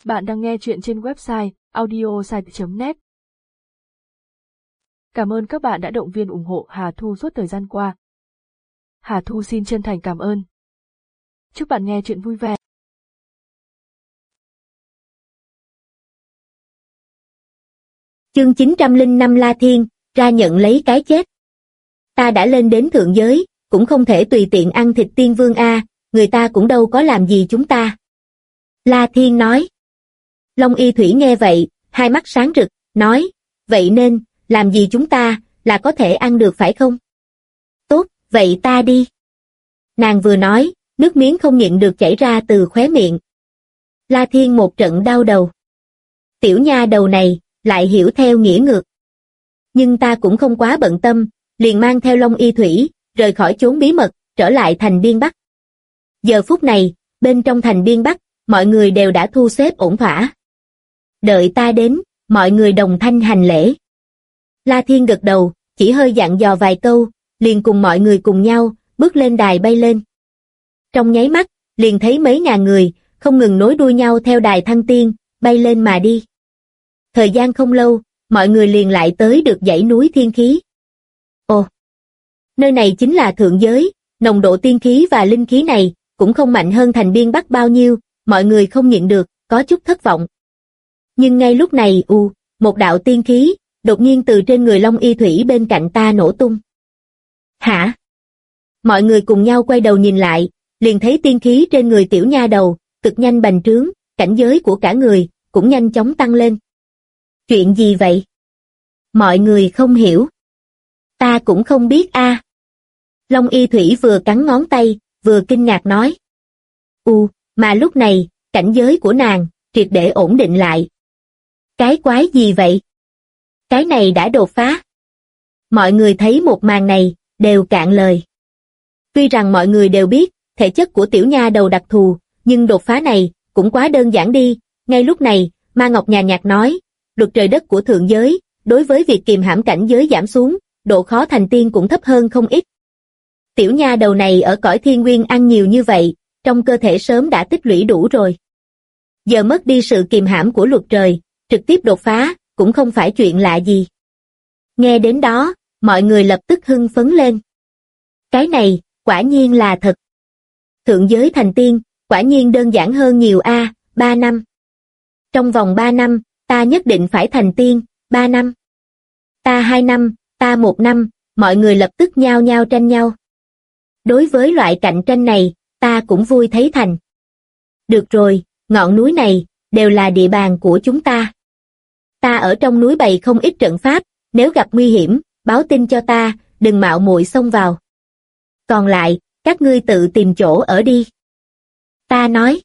Bạn đang nghe chuyện trên website audiosite.net. Cảm ơn các bạn đã động viên ủng hộ Hà Thu suốt thời gian qua. Hà Thu xin chân thành cảm ơn. Chúc bạn nghe chuyện vui vẻ. Chương 905 La Thiên, ra nhận lấy cái chết. Ta đã lên đến thượng giới, cũng không thể tùy tiện ăn thịt tiên vương a, người ta cũng đâu có làm gì chúng ta. La Thiên nói. Long Y Thủy nghe vậy, hai mắt sáng rực, nói, vậy nên, làm gì chúng ta, là có thể ăn được phải không? Tốt, vậy ta đi. Nàng vừa nói, nước miếng không nhịn được chảy ra từ khóe miệng. La Thiên một trận đau đầu. Tiểu nha đầu này, lại hiểu theo nghĩa ngược. Nhưng ta cũng không quá bận tâm, liền mang theo Long Y Thủy, rời khỏi chốn bí mật, trở lại thành Biên Bắc. Giờ phút này, bên trong thành Biên Bắc, mọi người đều đã thu xếp ổn thỏa. Đợi ta đến, mọi người đồng thanh hành lễ. La Thiên gật đầu, chỉ hơi dặn dò vài câu, liền cùng mọi người cùng nhau, bước lên đài bay lên. Trong nháy mắt, liền thấy mấy ngàn người, không ngừng nối đuôi nhau theo đài thăng tiên, bay lên mà đi. Thời gian không lâu, mọi người liền lại tới được dãy núi thiên khí. Ồ! Nơi này chính là thượng giới, nồng độ tiên khí và linh khí này, cũng không mạnh hơn thành Biên Bắc bao nhiêu, mọi người không nhịn được, có chút thất vọng. Nhưng ngay lúc này, một đạo tiên khí, đột nhiên từ trên người Long Y Thủy bên cạnh ta nổ tung. Hả? Mọi người cùng nhau quay đầu nhìn lại, liền thấy tiên khí trên người tiểu nha đầu, cực nhanh bành trướng, cảnh giới của cả người, cũng nhanh chóng tăng lên. Chuyện gì vậy? Mọi người không hiểu. Ta cũng không biết a. Long Y Thủy vừa cắn ngón tay, vừa kinh ngạc nói. Mà lúc này, cảnh giới của nàng, triệt để ổn định lại. Cái quái gì vậy? Cái này đã đột phá. Mọi người thấy một màn này, đều cạn lời. Tuy rằng mọi người đều biết, thể chất của tiểu nha đầu đặc thù, nhưng đột phá này, cũng quá đơn giản đi. Ngay lúc này, Ma Ngọc nhàn nhạt nói, luật trời đất của thượng giới, đối với việc kiềm hãm cảnh giới giảm xuống, độ khó thành tiên cũng thấp hơn không ít. Tiểu nha đầu này ở cõi thiên nguyên ăn nhiều như vậy, trong cơ thể sớm đã tích lũy đủ rồi. Giờ mất đi sự kiềm hãm của luật trời, trực tiếp đột phá, cũng không phải chuyện lạ gì. Nghe đến đó, mọi người lập tức hưng phấn lên. Cái này, quả nhiên là thật. Thượng giới thành tiên, quả nhiên đơn giản hơn nhiều a, 3 năm. Trong vòng 3 năm, ta nhất định phải thành tiên, 3 năm. Ta 2 năm, ta 1 năm, mọi người lập tức nhao nhao tranh nhau. Đối với loại cạnh tranh này, ta cũng vui thấy thành. Được rồi, ngọn núi này, đều là địa bàn của chúng ta. Ta ở trong núi bày không ít trận pháp, nếu gặp nguy hiểm, báo tin cho ta, đừng mạo muội xông vào. Còn lại, các ngươi tự tìm chỗ ở đi. Ta nói.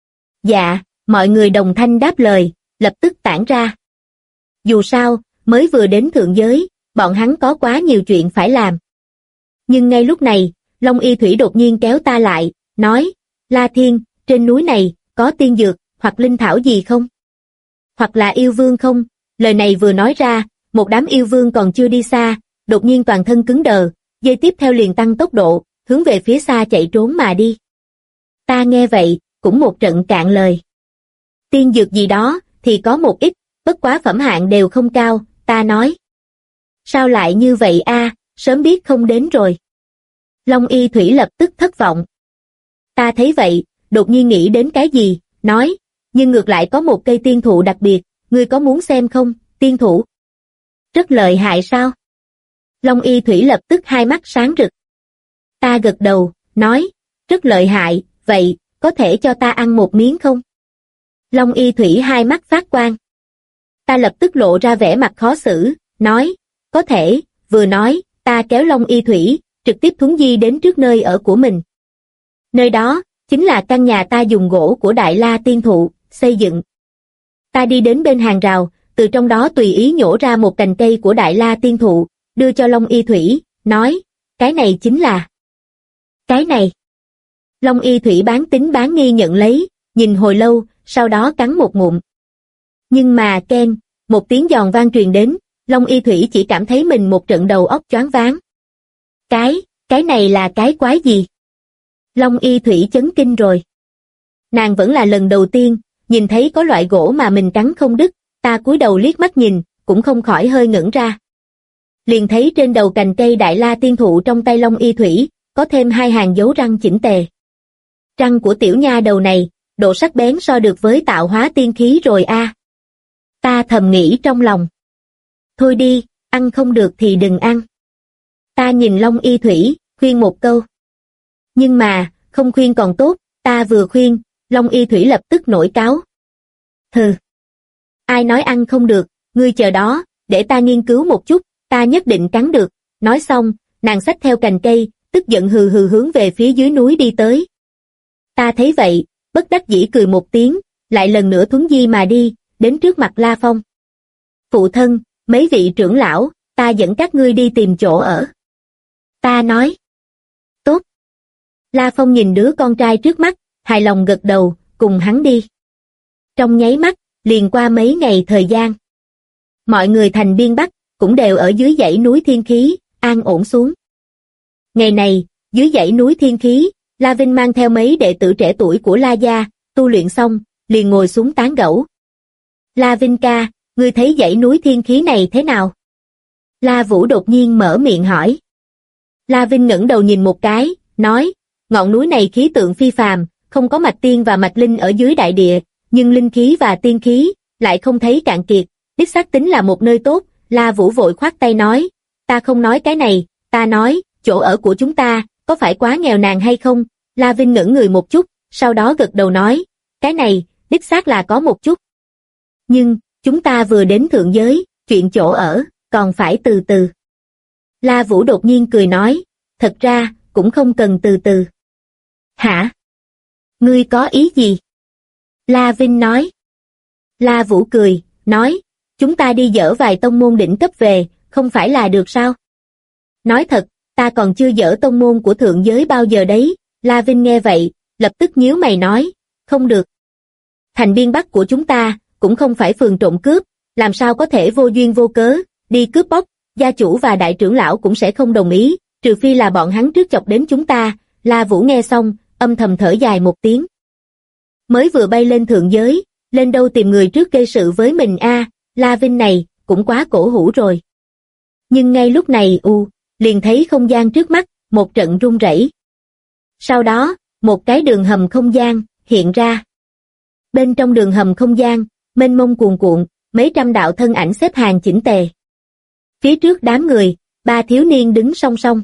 Dạ, mọi người đồng thanh đáp lời, lập tức tản ra. Dù sao, mới vừa đến thượng giới, bọn hắn có quá nhiều chuyện phải làm. Nhưng ngay lúc này, Long Y Thủy đột nhiên kéo ta lại, nói, La Thiên, trên núi này, có tiên dược, hoặc linh thảo gì không? Hoặc là yêu vương không? Lời này vừa nói ra, một đám yêu vương còn chưa đi xa, đột nhiên toàn thân cứng đờ, giây tiếp theo liền tăng tốc độ, hướng về phía xa chạy trốn mà đi. Ta nghe vậy, cũng một trận cạn lời. Tiên dược gì đó, thì có một ít, bất quá phẩm hạng đều không cao, ta nói. Sao lại như vậy a, sớm biết không đến rồi. Long Y Thủy lập tức thất vọng. Ta thấy vậy, đột nhiên nghĩ đến cái gì, nói, nhưng ngược lại có một cây tiên thụ đặc biệt, ngươi có muốn xem không, tiên thụ? Rất lợi hại sao? Long Y Thủy lập tức hai mắt sáng rực. Ta gật đầu, nói, rất lợi hại, vậy, có thể cho ta ăn một miếng không? Long Y Thủy hai mắt phát quang. Ta lập tức lộ ra vẻ mặt khó xử, nói, có thể, vừa nói, ta kéo Long Y Thủy, trực tiếp thuấn di đến trước nơi ở của mình. Nơi đó, chính là căn nhà ta dùng gỗ của Đại La Tiên Thụ, xây dựng. Ta đi đến bên hàng rào, từ trong đó tùy ý nhổ ra một cành cây của Đại La Tiên Thụ, đưa cho Long Y Thủy, nói, cái này chính là... Cái này. Long Y Thủy bán tín bán nghi nhận lấy, nhìn hồi lâu, sau đó cắn một ngụm. Nhưng mà keng, một tiếng giòn vang truyền đến, Long Y Thủy chỉ cảm thấy mình một trận đầu óc choáng váng. Cái này là cái quái gì? Long Y Thủy chấn kinh rồi. Nàng vẫn là lần đầu tiên, nhìn thấy có loại gỗ mà mình cắn không đứt, ta cúi đầu liếc mắt nhìn, cũng không khỏi hơi ngẩn ra. Liền thấy trên đầu cành cây đại la tiên thụ trong tay Long Y Thủy, có thêm 2 hàng dấu răng chỉnh tề. Răng của tiểu nha đầu này, độ sắc bén so được với tạo hóa tiên khí rồi a. Ta thầm nghĩ trong lòng. Thôi đi, ăn không được thì đừng ăn. Ta nhìn Long Y Thủy, khuyên một câu. Nhưng mà, không khuyên còn tốt, ta vừa khuyên, Long Y Thủy lập tức nổi cáu. Hừ. Ai nói ăn không được, ngươi chờ đó, để ta nghiên cứu một chút, ta nhất định cắn được. Nói xong, nàng xách theo cành cây, tức giận hừ hừ hướng về phía dưới núi đi tới. Ta thấy vậy, bất đắc dĩ cười một tiếng, lại lần nữa thuấn di mà đi, đến trước mặt La Phong. Phụ thân, mấy vị trưởng lão, ta dẫn các ngươi đi tìm chỗ ở. Ta nói. Tốt. La Phong nhìn đứa con trai trước mắt, hài lòng gật đầu, cùng hắn đi. Trong nháy mắt, liền qua mấy ngày thời gian. Mọi người thành Biên Bắc, cũng đều ở dưới dãy núi Thiên Khí, an ổn xuống. Ngày này, dưới dãy núi Thiên Khí, La Vinh mang theo mấy đệ tử trẻ tuổi của La gia, tu luyện xong, liền ngồi xuống tán gẫu. La Vinh ca, ngươi thấy dãy núi Thiên Khí này thế nào? La Vũ đột nhiên mở miệng hỏi. La Vinh ngẩng đầu nhìn một cái, nói, ngọn núi này khí tượng phi phàm, không có mạch tiên và mạch linh ở dưới đại địa, nhưng linh khí và tiên khí lại không thấy cạn kiệt, đích xác tính là một nơi tốt. La Vũ vội khoát tay nói, ta không nói cái này, ta nói, chỗ ở của chúng ta, có phải quá nghèo nàn hay không? La Vinh ngẩn người một chút, sau đó gật đầu nói, cái này, đích xác là có một chút. Nhưng, chúng ta vừa đến thượng giới, chuyện chỗ ở, còn phải từ từ. La Vũ đột nhiên cười nói, thật ra, cũng không cần từ từ. Hả? Ngươi có ý gì? La Vinh nói. La Vũ cười, nói, chúng ta đi dỡ vài tông môn đỉnh cấp về, không phải là được sao? Nói thật, ta còn chưa dỡ tông môn của thượng giới bao giờ đấy. La Vinh nghe vậy, lập tức nhíu mày nói, không được. Thành Biên Bắc của chúng ta, cũng không phải phường trộm cướp, làm sao có thể vô duyên vô cớ, đi cướp bóc, gia chủ và đại trưởng lão cũng sẽ không đồng ý, trừ phi là bọn hắn trước chọc đến chúng ta. La Vũ nghe xong, âm thầm thở dài một tiếng. Mới vừa bay lên thượng giới, lên đâu tìm người trước gây sự với mình a, La Vinh này, cũng quá cổ hủ rồi. Nhưng ngay lúc này liền thấy không gian trước mắt, một trận rung rẩy. Sau đó, một cái đường hầm không gian, hiện ra. Bên trong đường hầm không gian, mênh mông cuồn cuộn, mấy trăm đạo thân ảnh xếp hàng chỉnh tề. Phía trước đám người, 3 thiếu niên đứng song song.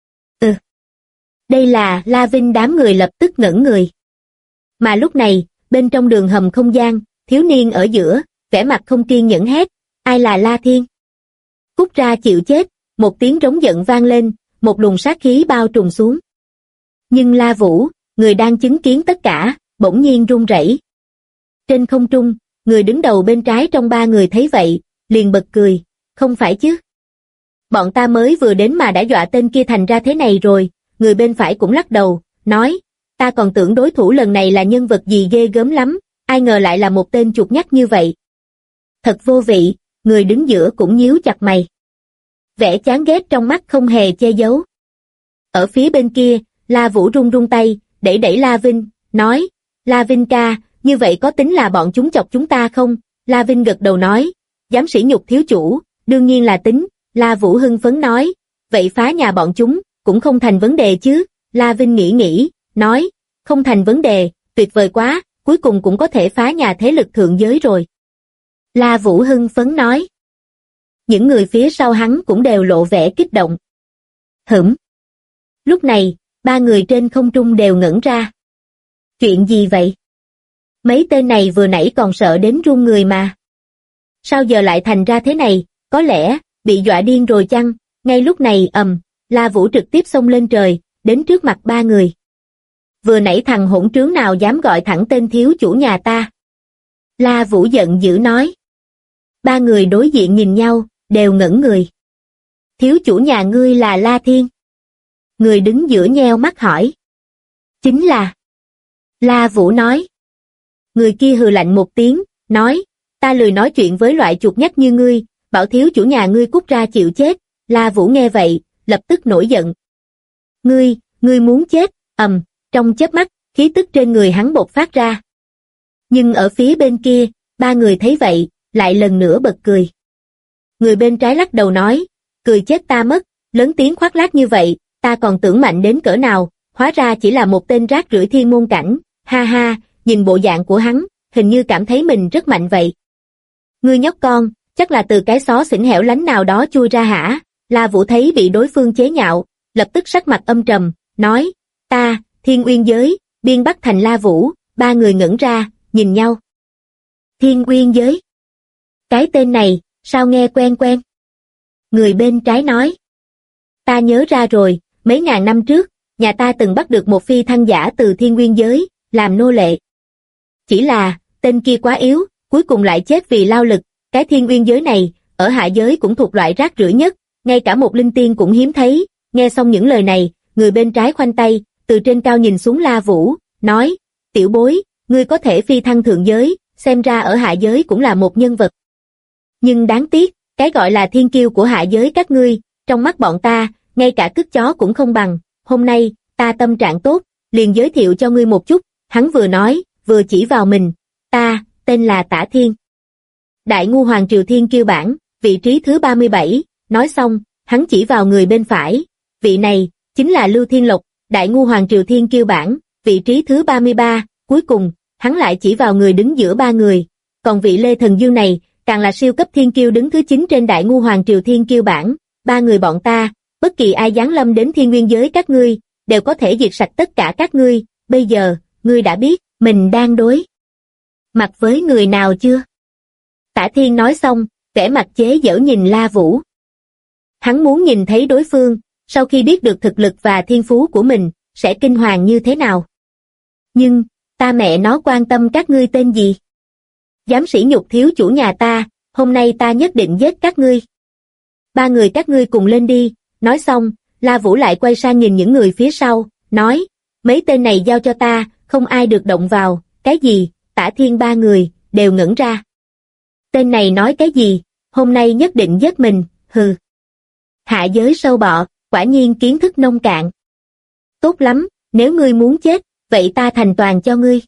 Đây là La Vinh, đám người lập tức ngẩn người. Mà lúc này, bên trong đường hầm không gian, thiếu niên ở giữa, vẻ mặt không kiên nhẫn hét, ai là La Thiên? Cút ra chịu chết, một tiếng trống giận vang lên, một luồng sát khí bao trùm xuống. Nhưng La Vũ, người đang chứng kiến tất cả, bỗng nhiên run rẩy. Trên không trung, người đứng đầu bên trái trong 3 người thấy vậy, liền bật cười, không phải chứ? Bọn ta mới vừa đến mà đã dọa tên kia thành ra thế này rồi. Người bên phải cũng lắc đầu, nói, ta còn tưởng đối thủ lần này là nhân vật gì ghê gớm lắm, ai ngờ lại là một tên chuột nhắt như vậy. Thật vô vị, người đứng giữa cũng nhíu chặt mày. Vẻ chán ghét trong mắt không hề che giấu. Ở phía bên kia, La Vũ run run tay, đẩy đẩy La Vinh, nói, La Vinh ca, như vậy có tính là bọn chúng chọc chúng ta không? La Vinh gật đầu nói, dám sỉ nhục thiếu chủ, đương nhiên là tính. La Vũ hưng phấn nói, vậy phá nhà bọn chúng, cũng không thành vấn đề chứ. La Vinh nghĩ, nói, không thành vấn đề, tuyệt vời quá, cuối cùng cũng có thể phá nhà thế lực thượng giới rồi. La Vũ hưng phấn nói. Những người phía sau hắn cũng đều lộ vẻ kích động. Lúc này, 3 người trên không trung đều ngẩn ra. Chuyện gì vậy? Mấy tên này vừa nãy còn sợ đến run người mà. Sao giờ lại thành ra thế này, có lẽ, bị dọa điên rồi chăng? Ngay lúc này La Vũ trực tiếp xông lên trời, đến trước mặt 3 người. Vừa nãy thằng hỗn trướng nào dám gọi thẳng tên thiếu chủ nhà ta? La Vũ giận dữ nói. 3 người đối diện nhìn nhau, đều ngẩn người. Thiếu chủ nhà ngươi là La Thiên? Người đứng giữa nheo mắt hỏi. Chính là. La Vũ nói. Người kia hừ lạnh một tiếng, nói, ta lười nói chuyện với loại chuột nhắt như ngươi, bảo thiếu chủ nhà ngươi cút ra chịu chết. La Vũ nghe vậy, lập tức nổi giận. Ngươi muốn chết, trong chớp mắt, khí tức trên người hắn bộc phát ra. Nhưng ở phía bên kia, ba người thấy vậy, lại lần nữa bật cười. Người bên trái lắc đầu nói, cười chết ta mất, lớn tiếng khoác lác như vậy, ta còn tưởng mạnh đến cỡ nào, hóa ra chỉ là một tên rác rưởi thiên môn cảnh, ha ha, nhìn bộ dạng của hắn, hình như cảm thấy mình rất mạnh vậy. Ngươi nhóc con, chắc là từ cái xó xỉnh hẻo lánh nào đó chui ra hả? La Vũ thấy bị đối phương chế nhạo, lập tức sắc mặt âm trầm, nói, ta, Thiên Uyên Giới, biên Bắc Thành La Vũ, ba người ngẩn ra, nhìn nhau. Thiên Uyên Giới? Cái tên này, sao nghe quen quen? Người bên trái nói, ta nhớ ra rồi, mấy ngàn năm trước, nhà ta từng bắt được một phi thăng giả từ Thiên Nguyên Giới, làm nô lệ. Chỉ là, tên kia quá yếu, cuối cùng lại chết vì lao lực, cái Thiên Nguyên Giới này, ở hạ giới cũng thuộc loại rác rưởi nhất, ngay cả một linh tiên cũng hiếm thấy. Nghe xong những lời này, người bên trái khoanh tay, từ trên cao nhìn xuống La Vũ, nói, tiểu bối, ngươi có thể phi thăng thượng giới, xem ra ở hạ giới cũng là một nhân vật. Nhưng đáng tiếc, cái gọi là thiên kiêu của hạ giới các ngươi, trong mắt bọn ta, ngay cả cứt chó cũng không bằng. Hôm nay, ta tâm trạng tốt, liền giới thiệu cho ngươi một chút. Hắn vừa nói, vừa chỉ vào mình, ta, tên là Tả Thiên. Đại Ngu Hoàng Triều Thiên Kiêu bảng, vị trí thứ 37, nói xong, hắn chỉ vào người bên phải, vị này, chính là Lưu Thiên Lộc, Đại Ngu Hoàng Triều Thiên Kiêu bảng, vị trí thứ 33, cuối cùng, hắn lại chỉ vào người đứng giữa ba người, còn vị Lê Thần Dương này, càng là siêu cấp thiên kiêu đứng thứ 9 trên Đại Ngu Hoàng Triều Thiên Kiêu bảng, ba người bọn ta, bất kỳ ai giáng lâm đến Thiên Nguyên Giới các ngươi, đều có thể diệt sạch tất cả các ngươi, bây giờ, ngươi đã biết, mình đang đối mặt với người nào chưa? Tả Thiên nói xong, vẻ mặt chế giễu nhìn La Vũ. Hắn muốn nhìn thấy đối phương, sau khi biết được thực lực và thiên phú của mình, sẽ kinh hoàng như thế nào. Nhưng, ta mẹ nó quan tâm các ngươi tên gì? Dám sỉ nhục thiếu chủ nhà ta, hôm nay ta nhất định giết các ngươi. Ba người các ngươi cùng lên đi, nói xong, La Vũ lại quay sang nhìn những người phía sau, nói, mấy tên này giao cho ta, không ai được động vào, cái gì? Tả Thiên ba người, đều ngẩn ra. Tên này nói cái gì? Hôm nay nhất định giết mình, hừ. Hạ giới sâu bọ, quả nhiên kiến thức nông cạn. Tốt lắm, nếu ngươi muốn chết, vậy ta thành toàn cho ngươi.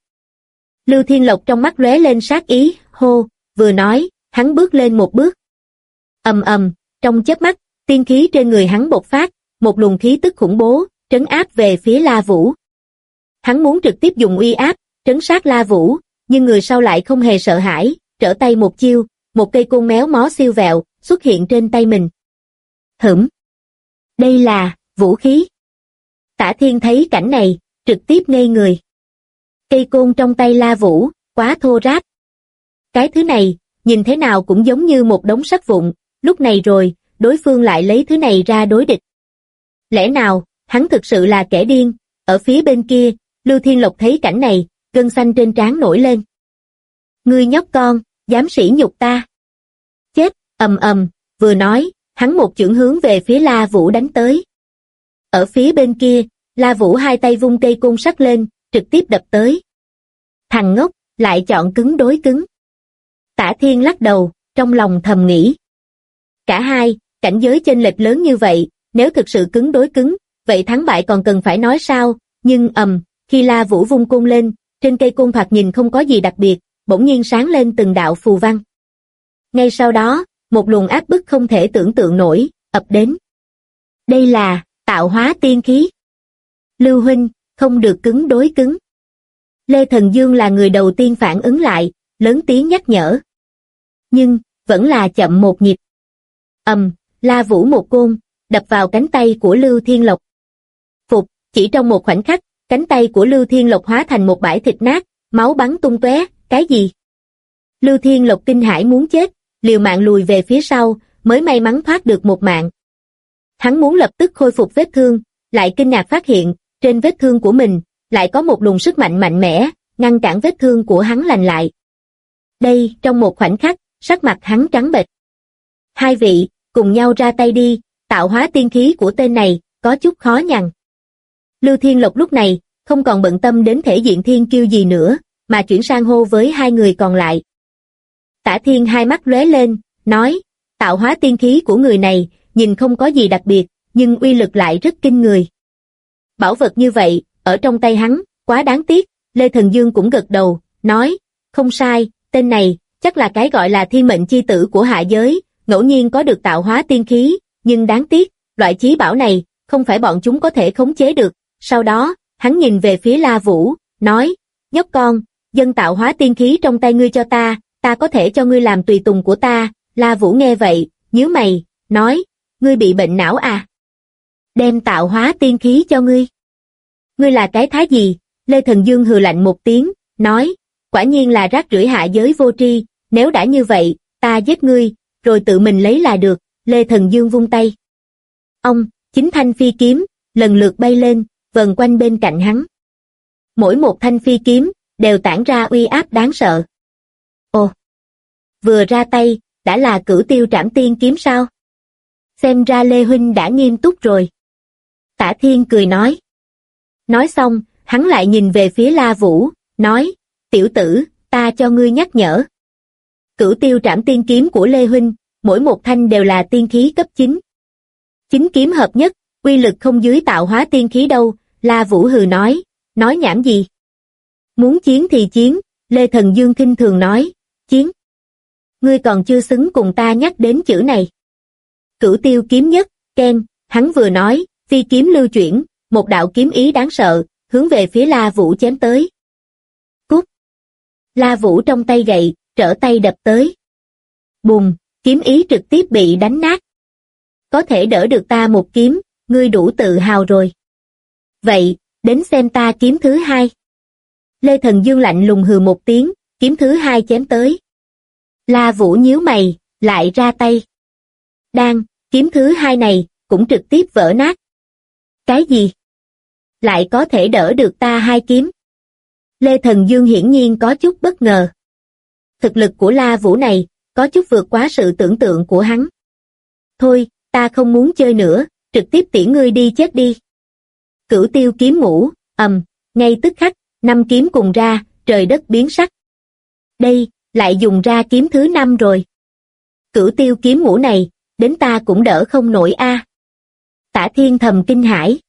Lưu Thiên Lộc trong mắt lóe lên sát ý, hô, vừa nói, hắn bước lên một bước. Ầm ầm, trong chớp mắt, tiên khí trên người hắn bộc phát, một luồng khí tức khủng bố, trấn áp về phía La Vũ. Hắn muốn trực tiếp dùng uy áp, trấn sát La Vũ, nhưng người sau lại không hề sợ hãi, trở tay một chiêu, một cây côn méo mó siêu vẹo, xuất hiện trên tay mình. Đây là, vũ khí. Tả Thiên thấy cảnh này, trực tiếp ngây người. Cây côn trong tay La Vũ, quá thô ráp. Cái thứ này, nhìn thế nào cũng giống như một đống sắt vụn, lúc này rồi, đối phương lại lấy thứ này ra đối địch. Lẽ nào, hắn thực sự là kẻ điên? Ở phía bên kia, Lưu Thiên Lộc thấy cảnh này, gân xanh trên trán nổi lên. Ngươi nhóc con, dám sỉ nhục ta. Chết, ầm ầm, vừa nói, hắn một chưởng hướng về phía La Vũ đánh tới. Ở phía bên kia, La Vũ hai tay vung cây côn sắt lên, trực tiếp đập tới. Thằng ngốc, lại chọn cứng đối cứng. Tả Thiên lắc đầu, trong lòng thầm nghĩ. Cả hai, cảnh giới chênh lệch lớn như vậy, nếu thực sự cứng đối cứng, vậy thắng bại còn cần phải nói sao, nhưng khi La Vũ vung côn lên, trên cây côn thoạt nhìn không có gì đặc biệt, bỗng nhiên sáng lên từng đạo phù văn. Ngay sau đó, một luồng áp bức không thể tưởng tượng nổi, ập đến. Đây là, tạo hóa tiên khí. Lưu huynh, không được cứng đối cứng. Lê Thần Dương là người đầu tiên phản ứng lại, lớn tiếng nhắc nhở. Nhưng, vẫn là chậm một nhịp. La Vũ một côn, đập vào cánh tay của Lưu Thiên Lộc. Phục, chỉ trong một khoảnh khắc, cánh tay của Lưu Thiên Lộc hóa thành một bãi thịt nát, máu bắn tung tóe, cái gì? Lưu Thiên Lộc kinh hãi muốn chết, liều mạng lùi về phía sau, mới may mắn thoát được một mạng. Hắn muốn lập tức khôi phục vết thương, lại kinh ngạc phát hiện, trên vết thương của mình, lại có một luồng sức mạnh mạnh mẽ, ngăn cản vết thương của hắn lành lại. Đây, trong một khoảnh khắc, sắc mặt hắn trắng bệch. Hai vị, cùng nhau ra tay đi, tạo hóa tiên khí của tên này, có chút khó nhằn. Lưu Thiên Lộc lúc này, không còn bận tâm đến thể diện thiên kiêu gì nữa, mà chuyển sang hô với hai người còn lại. Tả Thiên hai mắt lóe lên, nói, tạo hóa tiên khí của người này, nhìn không có gì đặc biệt, nhưng uy lực lại rất kinh người. Bảo vật như vậy, ở trong tay hắn, quá đáng tiếc, Lê Thần Dương cũng gật đầu, nói, không sai, tên này, chắc là cái gọi là thiên mệnh chi tử của hạ giới, ngẫu nhiên có được tạo hóa tiên khí, nhưng đáng tiếc, loại chí bảo này, không phải bọn chúng có thể khống chế được. Sau đó, hắn nhìn về phía La Vũ, nói, nhóc con, dâng tạo hóa tiên khí trong tay ngươi cho ta có thể cho ngươi làm tùy tùng của ta. La Vũ nghe vậy, nhíu mày, nói, ngươi bị bệnh não à? Đem tạo hóa tiên khí cho ngươi. Ngươi là cái thá gì? Lê Thần Dương hừ lạnh một tiếng, nói, quả nhiên là rác rưởi hạ giới vô tri, nếu đã như vậy, ta giết ngươi, rồi tự mình lấy là được. Lê Thần Dương vung tay. Ông, 9 thanh phi kiếm, lần lượt bay lên, vần quanh bên cạnh hắn. Mỗi một thanh phi kiếm, đều tản ra uy áp đáng sợ. Ồ, vừa ra tay, đã là Cửu Tiêu Trảm Tiên kiếm sao? Xem ra Lê Huynh đã nghiêm túc rồi. Tả Thiên cười nói. Nói xong, hắn lại nhìn về phía La Vũ, nói, tiểu tử, ta cho ngươi nhắc nhở. Cửu Tiêu Trảm Tiên kiếm của Lê Huynh, mỗi một thanh đều là tiên khí cấp 9. 9 kiếm hợp nhất, uy lực không dưới tạo hóa tiên khí đâu. La Vũ hừ nói nhảm gì? Muốn chiến thì chiến. Lê Thần Dương khinh thường nói, chiến. Ngươi còn chưa xứng cùng ta nhắc đến chữ này. Cửu Tiêu kiếm nhất, keng, hắn vừa nói, phi kiếm lưu chuyển, một đạo kiếm ý đáng sợ, hướng về phía La Vũ chém tới. Cút. La Vũ trong tay gậy, trở tay đập tới. Bùm, kiếm ý trực tiếp bị đánh nát. Có thể đỡ được ta một kiếm, ngươi đủ tự hào rồi. Vậy, đến xem ta kiếm thứ hai. Lê Thần Dương lạnh lùng hừ một tiếng, kiếm thứ hai chém tới. La Vũ nhíu mày, lại ra tay. Đang, kiếm thứ hai này, cũng trực tiếp vỡ nát. Cái gì? Lại có thể đỡ được ta hai kiếm? Lê Thần Dương hiển nhiên có chút bất ngờ. Thực lực của La Vũ này, có chút vượt quá sự tưởng tượng của hắn. Thôi, ta không muốn chơi nữa, trực tiếp tiễn ngươi đi chết đi. Cửu Tiêu kiếm ngũ, ngay tức khắc, 5 kiếm cùng ra, trời đất biến sắc. Đây, lại dùng ra kiếm thứ 5 rồi. Cửu Tiêu kiếm ngũ này, đến ta cũng đỡ không nổi a. Tả Thiên thầm kinh hãi.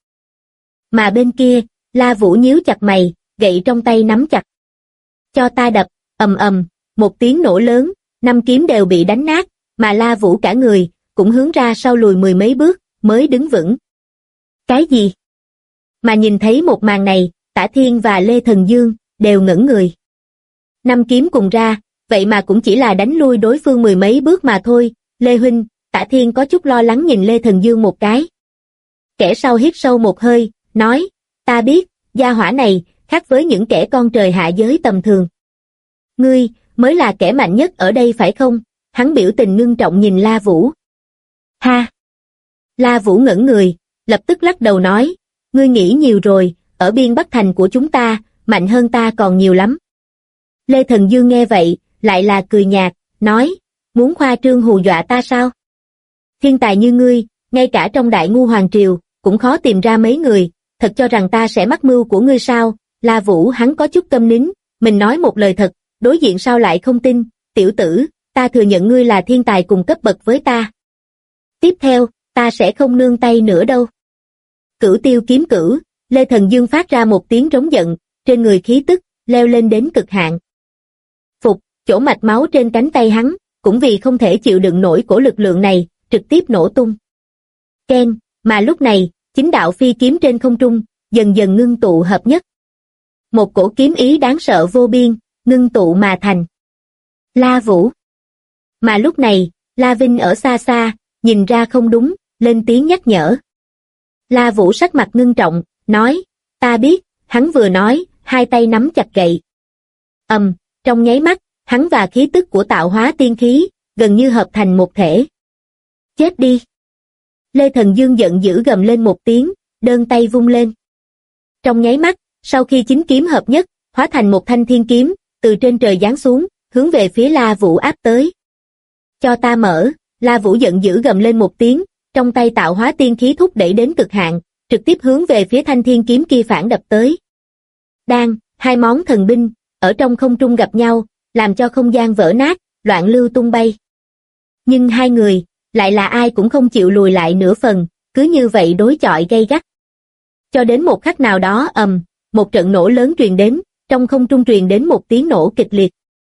Mà bên kia, La Vũ nhíu chặt mày, gậy trong tay nắm chặt. Cho ta đập, một tiếng nổ lớn, 5 kiếm đều bị đánh nát, mà La Vũ cả người, cũng hướng ra sau lùi 10 mấy bước, mới đứng vững. Cái gì? Mà nhìn thấy một màn này, Tả Thiên và Lê Thần Dương, đều ngẩn người. 5 kiếm cùng ra, vậy mà cũng chỉ là đánh lui đối phương 10 mấy bước mà thôi. Lê Huynh, Tả Thiên có chút lo lắng nhìn Lê Thần Dương một cái. Kẻ sau hít sâu một hơi, nói, ta biết, gia hỏa này, khác với những kẻ con trời hạ giới tầm thường. Ngươi, mới là kẻ mạnh nhất ở đây phải không? Hắn biểu tình ngưng trọng nhìn La Vũ. Ha! La Vũ ngẩn người, lập tức lắc đầu nói, ngươi nghĩ nhiều rồi, ở biên Bắc Thành của chúng ta, mạnh hơn ta còn nhiều lắm. Lê Thần Dương nghe vậy, lại là cười nhạt, nói, muốn khoa trương hù dọa ta sao? Thiên tài như ngươi, ngay cả trong Đại Ngu Hoàng Triều, cũng khó tìm ra mấy người, thật cho rằng ta sẽ mắc mưu của ngươi sao? La Vũ hắn có chút câm nín, mình nói một lời thật, đối diện sao lại không tin, tiểu tử, ta thừa nhận ngươi là thiên tài cùng cấp bậc với ta. Tiếp theo, ta sẽ không nương tay nữa đâu. Cửu Tiêu kiếm cửu, Lê Thần Dương phát ra một tiếng rống giận, trên người khí tức, leo lên đến cực hạn. Phục, chỗ mạch máu trên cánh tay hắn, cũng vì không thể chịu đựng nổi cổ lực lượng này, trực tiếp nổ tung. Keng, mà lúc này, 9 đạo phi kiếm trên không trung, dần dần ngưng tụ hợp nhất. Một cổ kiếm ý đáng sợ vô biên, ngưng tụ mà thành. La Vũ. Mà lúc này, La Vinh ở xa xa, nhìn ra không đúng, lên tiếng nhắc nhở. La Vũ sắc mặt ngưng trọng, nói, ta biết, hắn vừa nói, hai tay nắm chặt gậy. Trong nháy mắt, hắn và khí tức của tạo hóa tiên khí, gần như hợp thành một thể. Chết đi! Lê Thần Dương giận dữ gầm lên một tiếng, đơn tay vung lên. Trong nháy mắt, sau khi 9 kiếm hợp nhất, hóa thành một thanh thiên kiếm, từ trên trời giáng xuống, hướng về phía La Vũ áp tới. Cho ta mở! La Vũ giận dữ gầm lên một tiếng, trong tay tạo hóa tiên khí thúc đẩy đến cực hạn, trực tiếp hướng về phía thanh thiên kiếm kia phản đập tới. Đang, hai món thần binh, ở trong không trung gặp nhau, làm cho không gian vỡ nát, loạn lưu tung bay. Nhưng hai người, lại là ai cũng không chịu lùi lại nửa phần, cứ như vậy đối chọi gay gắt. Cho đến một khắc nào đó một trận nổ lớn truyền đến, trong không trung truyền đến một tiếng nổ kịch liệt.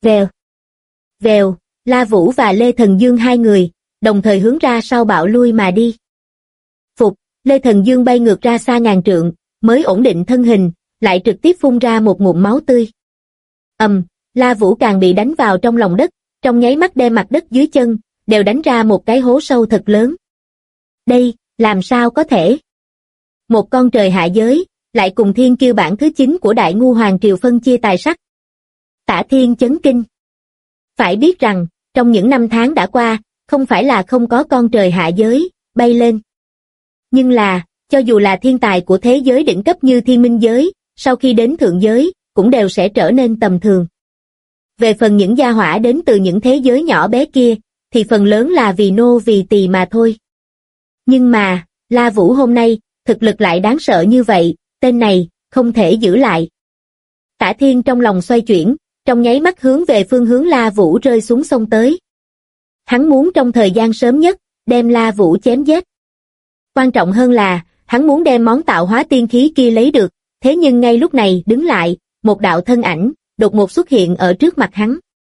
Vèo, vèo, La Vũ và Lê Thần Dương hai người, đồng thời hướng ra sau bạo lui mà đi. Phục, Lê Thần Dương bay ngược ra xa ngàn trượng, mới ổn định thân hình, lại trực tiếp phun ra một ngụm máu tươi. La Vũ càng bị đánh vào trong lòng đất, trong nháy mắt đem mặt đất dưới chân, đều đánh ra một cái hố sâu thật lớn. Đây, làm sao có thể? Một con trời hạ giới, lại cùng thiên kiêu bản thứ 9 của Đại Ngu Hoàng Triều phân chia tài sắc. Tả Thiên chấn kinh. Phải biết rằng, trong những năm tháng đã qua, không phải là không có con trời hạ giới, bay lên. Nhưng là, cho dù là thiên tài của thế giới đỉnh cấp như thiên minh giới, sau khi đến thượng giới, cũng đều sẽ trở nên tầm thường. Về phần những gia hỏa đến từ những thế giới nhỏ bé kia, thì phần lớn là vì nô vì tỳ mà thôi. Nhưng mà, La Vũ hôm nay, thực lực lại đáng sợ như vậy, tên này, không thể giữ lại. Tả Thiên trong lòng xoay chuyển, trong nháy mắt hướng về phương hướng La Vũ rơi xuống sông tới. Hắn muốn trong thời gian sớm nhất, đem La Vũ chém giết. Quan trọng hơn là, hắn muốn đem món tạo hóa tiên khí kia lấy được, thế nhưng ngay lúc này đứng lại, một đạo thân ảnh, đột ngột xuất hiện ở trước mặt hắn.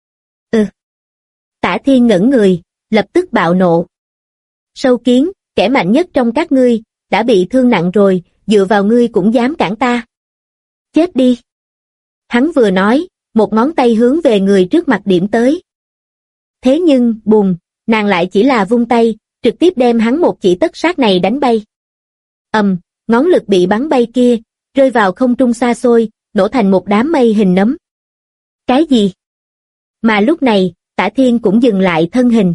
Tả Thiên ngẩn người, lập tức bạo nộ. Sâu kiến, kẻ mạnh nhất trong các ngươi, đã bị thương nặng rồi, dựa vào ngươi cũng dám cản ta. Chết đi. Hắn vừa nói, một ngón tay hướng về người trước mặt điểm tới. Thế nhưng, bùm, nàng lại chỉ là vung tay, trực tiếp đem hắn một chỉ tất sát này đánh bay. Ngón lực bị bắn bay kia, rơi vào không trung xa xôi, nổ thành một đám mây hình nấm. Cái gì? Mà lúc này, Tả Thiên cũng dừng lại thân hình.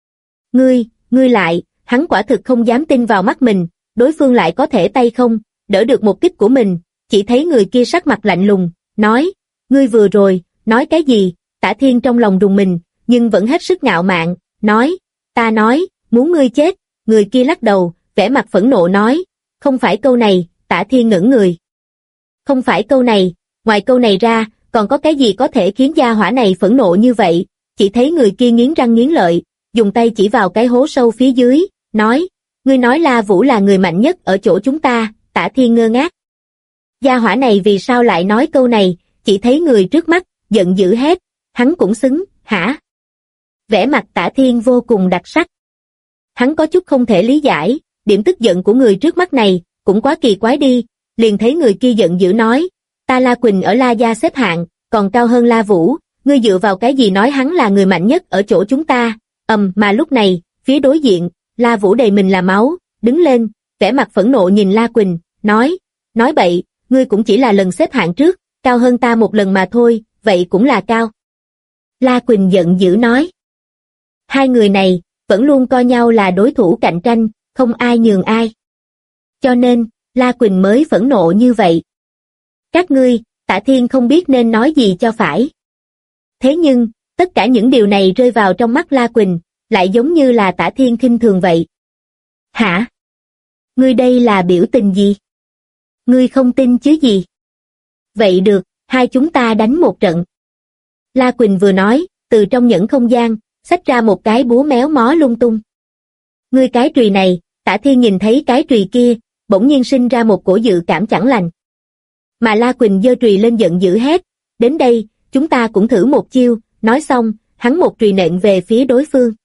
Ngươi lại, hắn quả thực không dám tin vào mắt mình, đối phương lại có thể tay không, đỡ được một kích của mình, chỉ thấy người kia sắc mặt lạnh lùng, nói, ngươi vừa rồi, nói cái gì? Tả Thiên trong lòng rùng mình, nhưng vẫn hết sức ngạo mạn, nói, ta nói, muốn ngươi chết, người kia lắc đầu, vẻ mặt phẫn nộ nói, không phải câu này. Tả Thiên ngẩn người. Không phải câu này, ngoài câu này ra, còn có cái gì có thể khiến gia hỏa này phẫn nộ như vậy? Chỉ thấy người kia nghiến răng nghiến lợi, dùng tay chỉ vào cái hố sâu phía dưới, nói, ngươi nói La Vũ là người mạnh nhất ở chỗ chúng ta. Tả Thiên ngơ ngác. Gia hỏa này vì sao lại nói câu này? Chỉ thấy người trước mắt, giận dữ hét, hắn cũng xứng, hả? Vẻ mặt Tả Thiên vô cùng đặc sắc. Hắn có chút không thể lý giải, điểm tức giận của người trước mắt này, cũng quá kỳ quái đi, liền thấy người kia giận dữ nói, ta La Quỳnh ở La Gia xếp hạng, còn cao hơn La Vũ, ngươi dựa vào cái gì nói hắn là người mạnh nhất ở chỗ chúng ta? Mà lúc này, phía đối diện, La Vũ đầy mình là máu, đứng lên, vẻ mặt phẫn nộ nhìn La Quỳnh, nói bậy, ngươi cũng chỉ là lần xếp hạng trước, cao hơn ta một lần mà thôi, vậy cũng là cao. La Quỳnh giận dữ nói. Hai người này, vẫn luôn coi nhau là đối thủ cạnh tranh, không ai nhường ai. Cho nên, La Quỳnh mới phẫn nộ như vậy. Các ngươi, Tả Thiên không biết nên nói gì cho phải. Thế nhưng, tất cả những điều này rơi vào trong mắt La Quỳnh, lại giống như là Tả Thiên khinh thường vậy. Hả? Ngươi đây là biểu tình gì? Ngươi không tin chứ gì? Vậy được, hai chúng ta đánh một trận. La Quỳnh vừa nói, từ trong nhẫn không gian, xách ra một cái búa méo mó lung tung. Ngươi cái chùy này, Tả Thiên nhìn thấy cái chùy kia, bỗng nhiên sinh ra một cổ dự cảm chẳng lành. Mà La Quỳnh giơ chùy lên giận dữ hét, đến đây, chúng ta cũng thử một chiêu, nói xong, hắn một chùy nện về phía đối phương.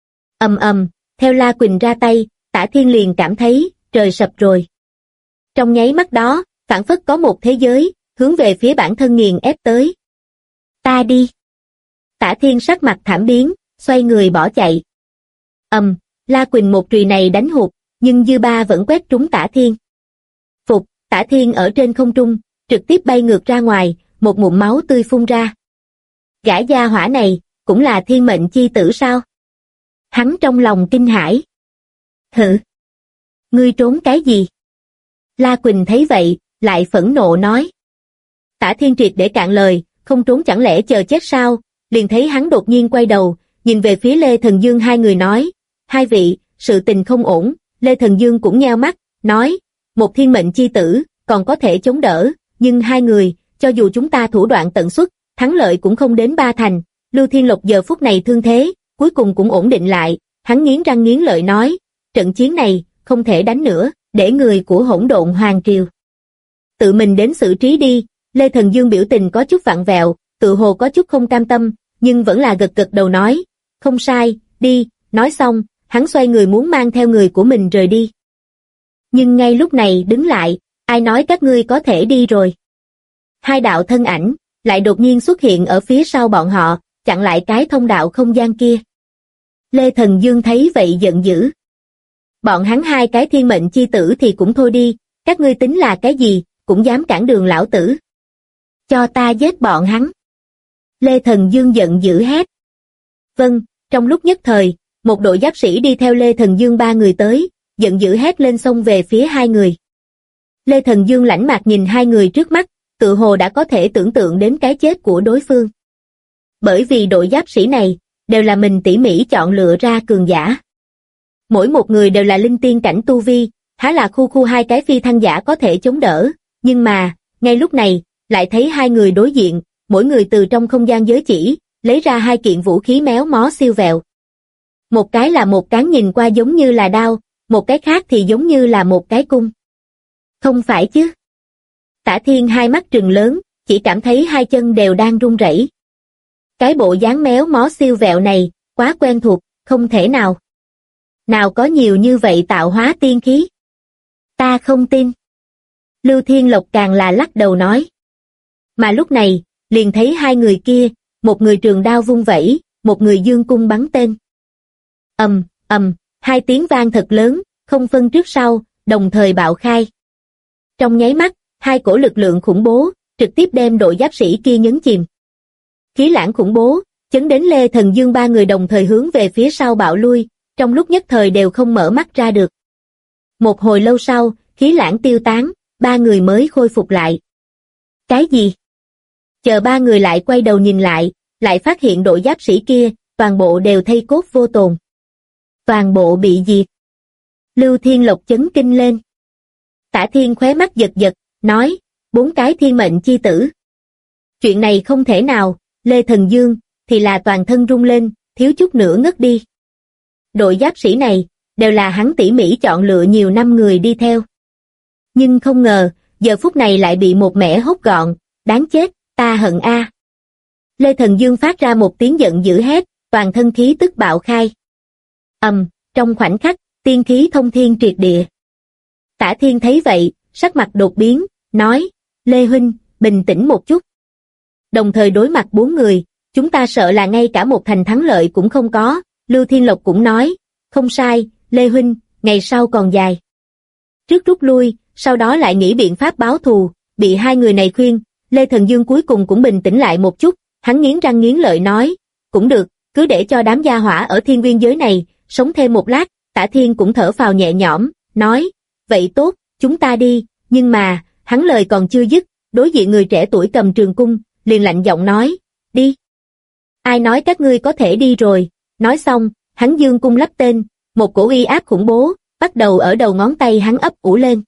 Theo La Quỳnh ra tay, Tả Thiên liền cảm thấy, trời sập rồi. Trong nháy mắt đó, phảng phất có một thế giới, hướng về phía bản thân nghiền ép tới. Ta đi. Tả Thiên sắc mặt thảm biến, xoay người bỏ chạy. La Quỳnh một chùy này đánh hụt, nhưng dư ba vẫn quét trúng Tả Thiên. Phục, Tả Thiên ở trên không trung, trực tiếp bay ngược ra ngoài, một ngụm máu tươi phun ra. Gã gia hỏa này, cũng là thiên mệnh chi tử sao? Hắn trong lòng kinh hãi. Hử? Ngươi trốn cái gì? La Quỳnh thấy vậy, lại phẫn nộ nói. Tả Thiên triệt để cạn lời, không trốn chẳng lẽ chờ chết sao? Liền thấy hắn đột nhiên quay đầu, nhìn về phía Lê Thần Dương hai người nói, hai vị, sự tình không ổn. Lê Thần Dương cũng nheo mắt, nói, một thiên mệnh chi tử, còn có thể chống đỡ, nhưng hai người, cho dù chúng ta thủ đoạn tận xuất, thắng lợi cũng không đến ba thành. Lưu Thiên Lộc giờ phút này thương thế, cuối cùng cũng ổn định lại, hắn nghiến răng nghiến lợi nói, trận chiến này, không thể đánh nữa, để người của Hỗn Độn Hoàng Triều tự mình đến xử trí đi. Lê Thần Dương biểu tình có chút vặn vẹo, tự hồ có chút không cam tâm, nhưng vẫn là gật gật đầu nói, không sai, đi, nói xong, hắn xoay người muốn mang theo người của mình rời đi. Nhưng ngay lúc này đứng lại, ai nói các ngươi có thể đi rồi. Hai đạo thân ảnh, lại đột nhiên xuất hiện ở phía sau bọn họ, chặn lại cái thông đạo không gian kia. Lê Thần Dương thấy vậy giận dữ. Bọn hắn hai cái thiên mệnh chi tử thì cũng thôi đi, các ngươi tính là cái gì, cũng dám cản đường lão tử. Cho ta giết bọn hắn. Lê Thần Dương giận dữ hét. Vâng, trong lúc nhất thời, một đội giáp sĩ đi theo Lê Thần Dương ba người tới, giận dữ hét lên xông về phía hai người. Lê Thần Dương lãnh mạc nhìn hai người trước mắt, tự hồ đã có thể tưởng tượng đến cái chết của đối phương. Bởi vì đội giáp sĩ này, đều là mình tỉ mỉ chọn lựa ra cường giả. Mỗi một người đều là linh tiên cảnh tu vi, há là khu hai cái phi thăng giả có thể chống đỡ, nhưng mà, ngay lúc này, lại thấy hai người đối diện, mỗi người từ trong không gian giới chỉ, lấy ra hai kiện vũ khí méo mó siêu vẹo. Một cái là một cán nhìn qua giống như là đao, một cái khác thì giống như là một cái cung. Không phải chứ? Tả Thiên hai mắt trừng lớn, chỉ cảm thấy hai chân đều đang run rẩy. Cái bộ dáng méo mó siêu vẹo này, quá quen thuộc, không thể nào. Nào có nhiều như vậy tạo hóa tiên khí? Ta không tin. Lưu Thiên Lộc càng là lắc đầu nói. Mà lúc này, liền thấy hai người kia, một người trường đao vung vẩy, một người dương cung bắn tên. Hai tiếng vang thật lớn, không phân trước sau, đồng thời bạo khai. Trong nháy mắt, hai cổ lực lượng khủng bố, trực tiếp đem đội giáp sĩ kia nhấn chìm. Khí lãng khủng bố, chấn đến Lê Thần Dương ba người đồng thời hướng về phía sau bạo lui, trong lúc nhất thời đều không mở mắt ra được. Một hồi lâu sau, khí lãng tiêu tán, ba người mới khôi phục lại. Cái gì? Chờ ba người lại quay đầu nhìn lại phát hiện đội giáp sĩ kia, toàn bộ đều thây cốt vô tồn. Toàn bộ bị diệt. Lưu Thiên Lộc chấn kinh lên. Tả Thiên khóe mắt giật giật, nói, 4 cái thiên mệnh chi tử. Chuyện này không thể nào, Lê Thần Dương, thì là toàn thân rung lên, thiếu chút nữa ngất đi. Đội giáp sĩ này, đều là hắn tỉ mỉ chọn lựa nhiều năm người đi theo. Nhưng không ngờ, giờ phút này lại bị một mẻ hốt gọn, đáng chết, ta hận a. Lê Thần Dương phát ra một tiếng giận dữ hét, toàn thân khí tức bạo khai. Trong khoảnh khắc, tiên khí thông thiên triệt địa. Tả Thiên thấy vậy, sắc mặt đột biến, nói, Lê Huynh, bình tĩnh một chút. Đồng thời đối mặt 4 người, chúng ta sợ là ngay cả một thành thắng lợi cũng không có. Lưu Thiên Lộc cũng nói, không sai, Lê Huynh, ngày sau còn dài. Trước rút lui, sau đó lại nghĩ biện pháp báo thù, bị hai người này khuyên, Lê Thần Dương cuối cùng cũng bình tĩnh lại một chút, hắn nghiến răng nghiến lợi nói, cũng được, cứ để cho đám gia hỏa ở thiên nguyên giới này, sống thêm một lát. Tả Thiên cũng thở phào nhẹ nhõm, nói, vậy tốt, chúng ta đi, nhưng mà, hắn lời còn chưa dứt, đối diện người trẻ tuổi cầm trường cung, liền lạnh giọng nói, đi. Ai nói các ngươi có thể đi rồi, nói xong, hắn dương cung lắp tên, một cổ uy áp khủng bố, bắt đầu ở đầu ngón tay hắn ấp ủ lên.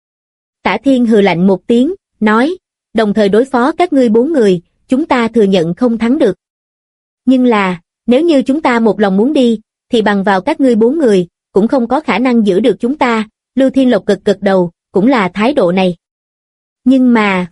Tả Thiên hừ lạnh một tiếng, nói, đồng thời đối phó các ngươi 4 người, chúng ta thừa nhận không thắng được. Nhưng là, nếu như chúng ta một lòng muốn đi, thì bằng vào các ngươi 4 người, cũng không có khả năng giữ được chúng ta. Lưu Thiên Lộc gật gật đầu, cũng là thái độ này. Nhưng mà,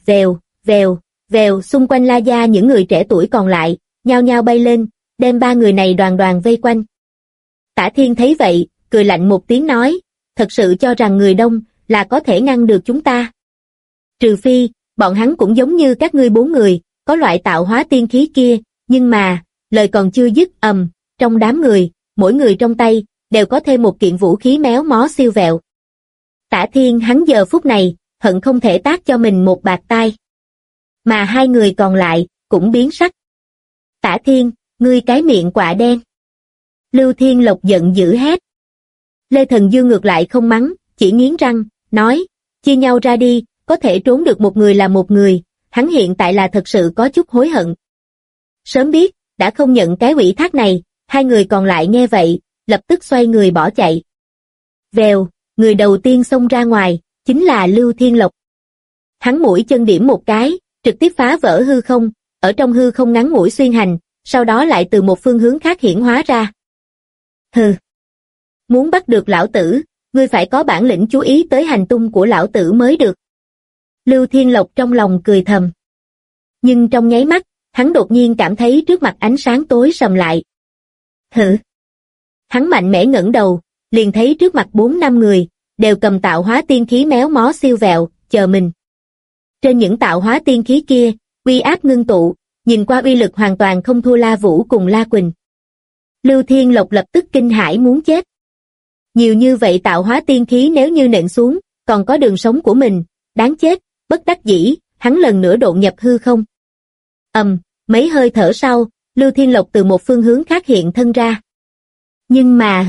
vèo, xung quanh La Gia những người trẻ tuổi còn lại, nhao nhao bay lên, đem 3 người này đoàn đoàn vây quanh. Tả Thiên thấy vậy, cười lạnh một tiếng nói, thật sự cho rằng người đông là có thể ngăn được chúng ta. Trừ phi, bọn hắn cũng giống như các ngươi 4 người, có loại tạo hóa tiên khí kia, nhưng mà, lời còn chưa dứt, trong đám người, mỗi người trong tay, đều có thêm một kiện vũ khí méo mó siêu vẹo. Tả Thiên hắn giờ phút này, hận không thể tát cho mình một bạt tai. Mà hai người còn lại, cũng biến sắc. Tả Thiên, ngươi cái miệng quạ đen. Lưu Thiên Lộc giận dữ hét. Lê Thần Dương ngược lại không mắng, chỉ nghiến răng, nói, chia nhau ra đi, có thể trốn được một người là một người, hắn hiện tại là thật sự có chút hối hận. Sớm biết, đã không nhận cái ủy thác này, hai người còn lại nghe vậy, lập tức xoay người bỏ chạy. Vèo, người đầu tiên xông ra ngoài, chính là Lưu Thiên Lộc. Hắn mũi chân điểm một cái, trực tiếp phá vỡ hư không, ở trong hư không ngắn ngủi xuyên hành, sau đó lại từ một phương hướng khác hiển hóa ra. Hừ. Muốn bắt được lão tử, ngươi phải có bản lĩnh chú ý tới hành tung của lão tử mới được. Lưu Thiên Lộc trong lòng cười thầm. Nhưng trong nháy mắt, hắn đột nhiên cảm thấy trước mặt ánh sáng tối sầm lại. Hử? Hắn mạnh mẽ ngẩng đầu, liền thấy trước mặt 4-5 người, đều cầm tạo hóa tiên khí méo mó siêu vẹo, chờ mình. Trên những tạo hóa tiên khí kia, uy áp ngưng tụ, nhìn qua uy lực hoàn toàn không thua La Vũ cùng La Quỳnh. Lưu Thiên Lộc lập tức kinh hãi muốn chết. Nhiều như vậy tạo hóa tiên khí nếu như nện xuống, còn có đường sống của mình, đáng chết, bất đắc dĩ, hắn lần nữa độn nhập hư không. Mấy hơi thở sau, Lưu Thiên Lộc từ một phương hướng khác hiện thân ra. Nhưng mà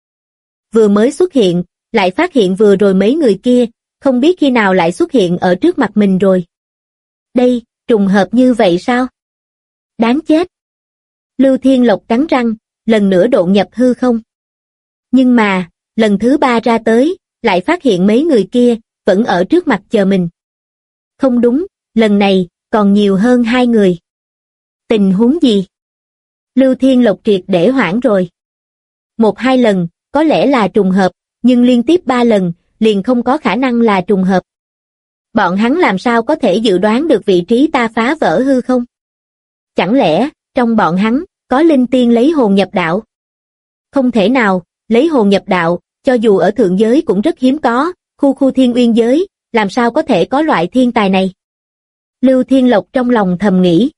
vừa mới xuất hiện, lại phát hiện vừa rồi mấy người kia, không biết khi nào lại xuất hiện ở trước mặt mình rồi. Đây, trùng hợp như vậy sao? Đáng chết. Lưu Thiên Lộc cắn răng, lần nữa độn nhập hư không. Nhưng mà, lần thứ 3 ra tới, lại phát hiện mấy người kia, vẫn ở trước mặt chờ mình. Không đúng, lần này, còn nhiều hơn 2 người. Tình huống gì? Lưu Thiên Lộc triệt để hoảng rồi. 1-2 lần, có lẽ là trùng hợp, nhưng liên tiếp 3 lần, liền không có khả năng là trùng hợp. Bọn hắn làm sao có thể dự đoán được vị trí ta phá vỡ hư không? Chẳng lẽ, trong bọn hắn, có linh tiên lấy hồn nhập đạo? Không thể nào, lấy hồn nhập đạo, cho dù ở thượng giới cũng rất hiếm có, khu thiên uyên giới, làm sao có thể có loại thiên tài này? Lưu Thiên Lộc trong lòng thầm nghĩ.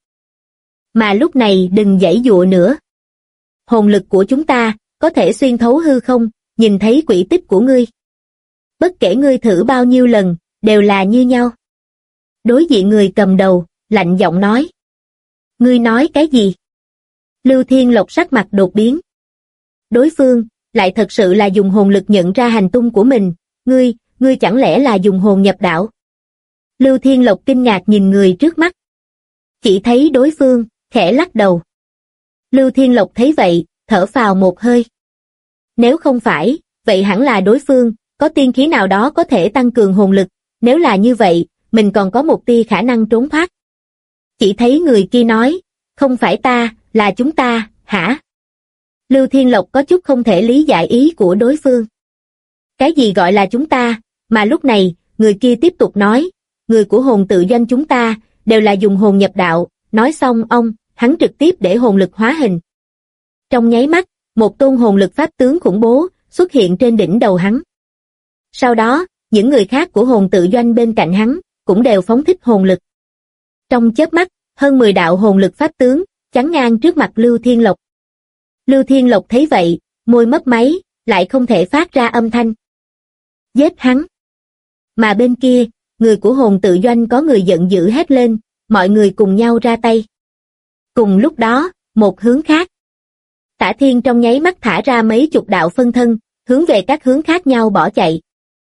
Mà lúc này đừng giãy dụa nữa. Hồn lực của chúng ta, có thể xuyên thấu hư không, nhìn thấy quỹ tích của ngươi. Bất kể ngươi thử bao nhiêu lần, đều là như nhau. Đối diện người cầm đầu, lạnh giọng nói. Ngươi nói cái gì? Lưu Thiên Lộc sắc mặt đột biến. Đối phương, lại thật sự là dùng hồn lực nhận ra hành tung của mình. Ngươi chẳng lẽ là dùng hồn nhập đạo? Lưu Thiên Lộc kinh ngạc nhìn người trước mắt. Chỉ thấy đối phương, khẽ lắc đầu. Lưu Thiên Lộc thấy vậy, thở phào một hơi. Nếu không phải, vậy hẳn là đối phương, có tiên khí nào đó có thể tăng cường hồn lực, nếu là như vậy, mình còn có một tia khả năng trốn thoát. Chỉ thấy người kia nói, không phải ta, là chúng ta, hả? Lưu Thiên Lộc có chút không thể lý giải ý của đối phương. Cái gì gọi là chúng ta, mà lúc này, người kia tiếp tục nói, người của hồn tự doanh chúng ta, đều là dùng hồn nhập đạo, nói xong hắn trực tiếp để hồn lực hóa hình. Trong nháy mắt, một tôn hồn lực pháp tướng khủng bố, xuất hiện trên đỉnh đầu hắn. Sau đó, những người khác của hồn tự doanh bên cạnh hắn, cũng đều phóng thích hồn lực. Trong chớp mắt, hơn 10 đạo hồn lực pháp tướng, chắn ngang trước mặt Lưu Thiên Lộc. Lưu Thiên Lộc thấy vậy, môi mấp máy, lại không thể phát ra âm thanh. Giết hắn! Mà bên kia, người của hồn tự doanh có người giận dữ hét lên, mọi người cùng nhau ra tay. Cùng lúc đó, một hướng khác. Tả Thiên trong nháy mắt thả ra mấy chục đạo phân thân, hướng về các hướng khác nhau bỏ chạy.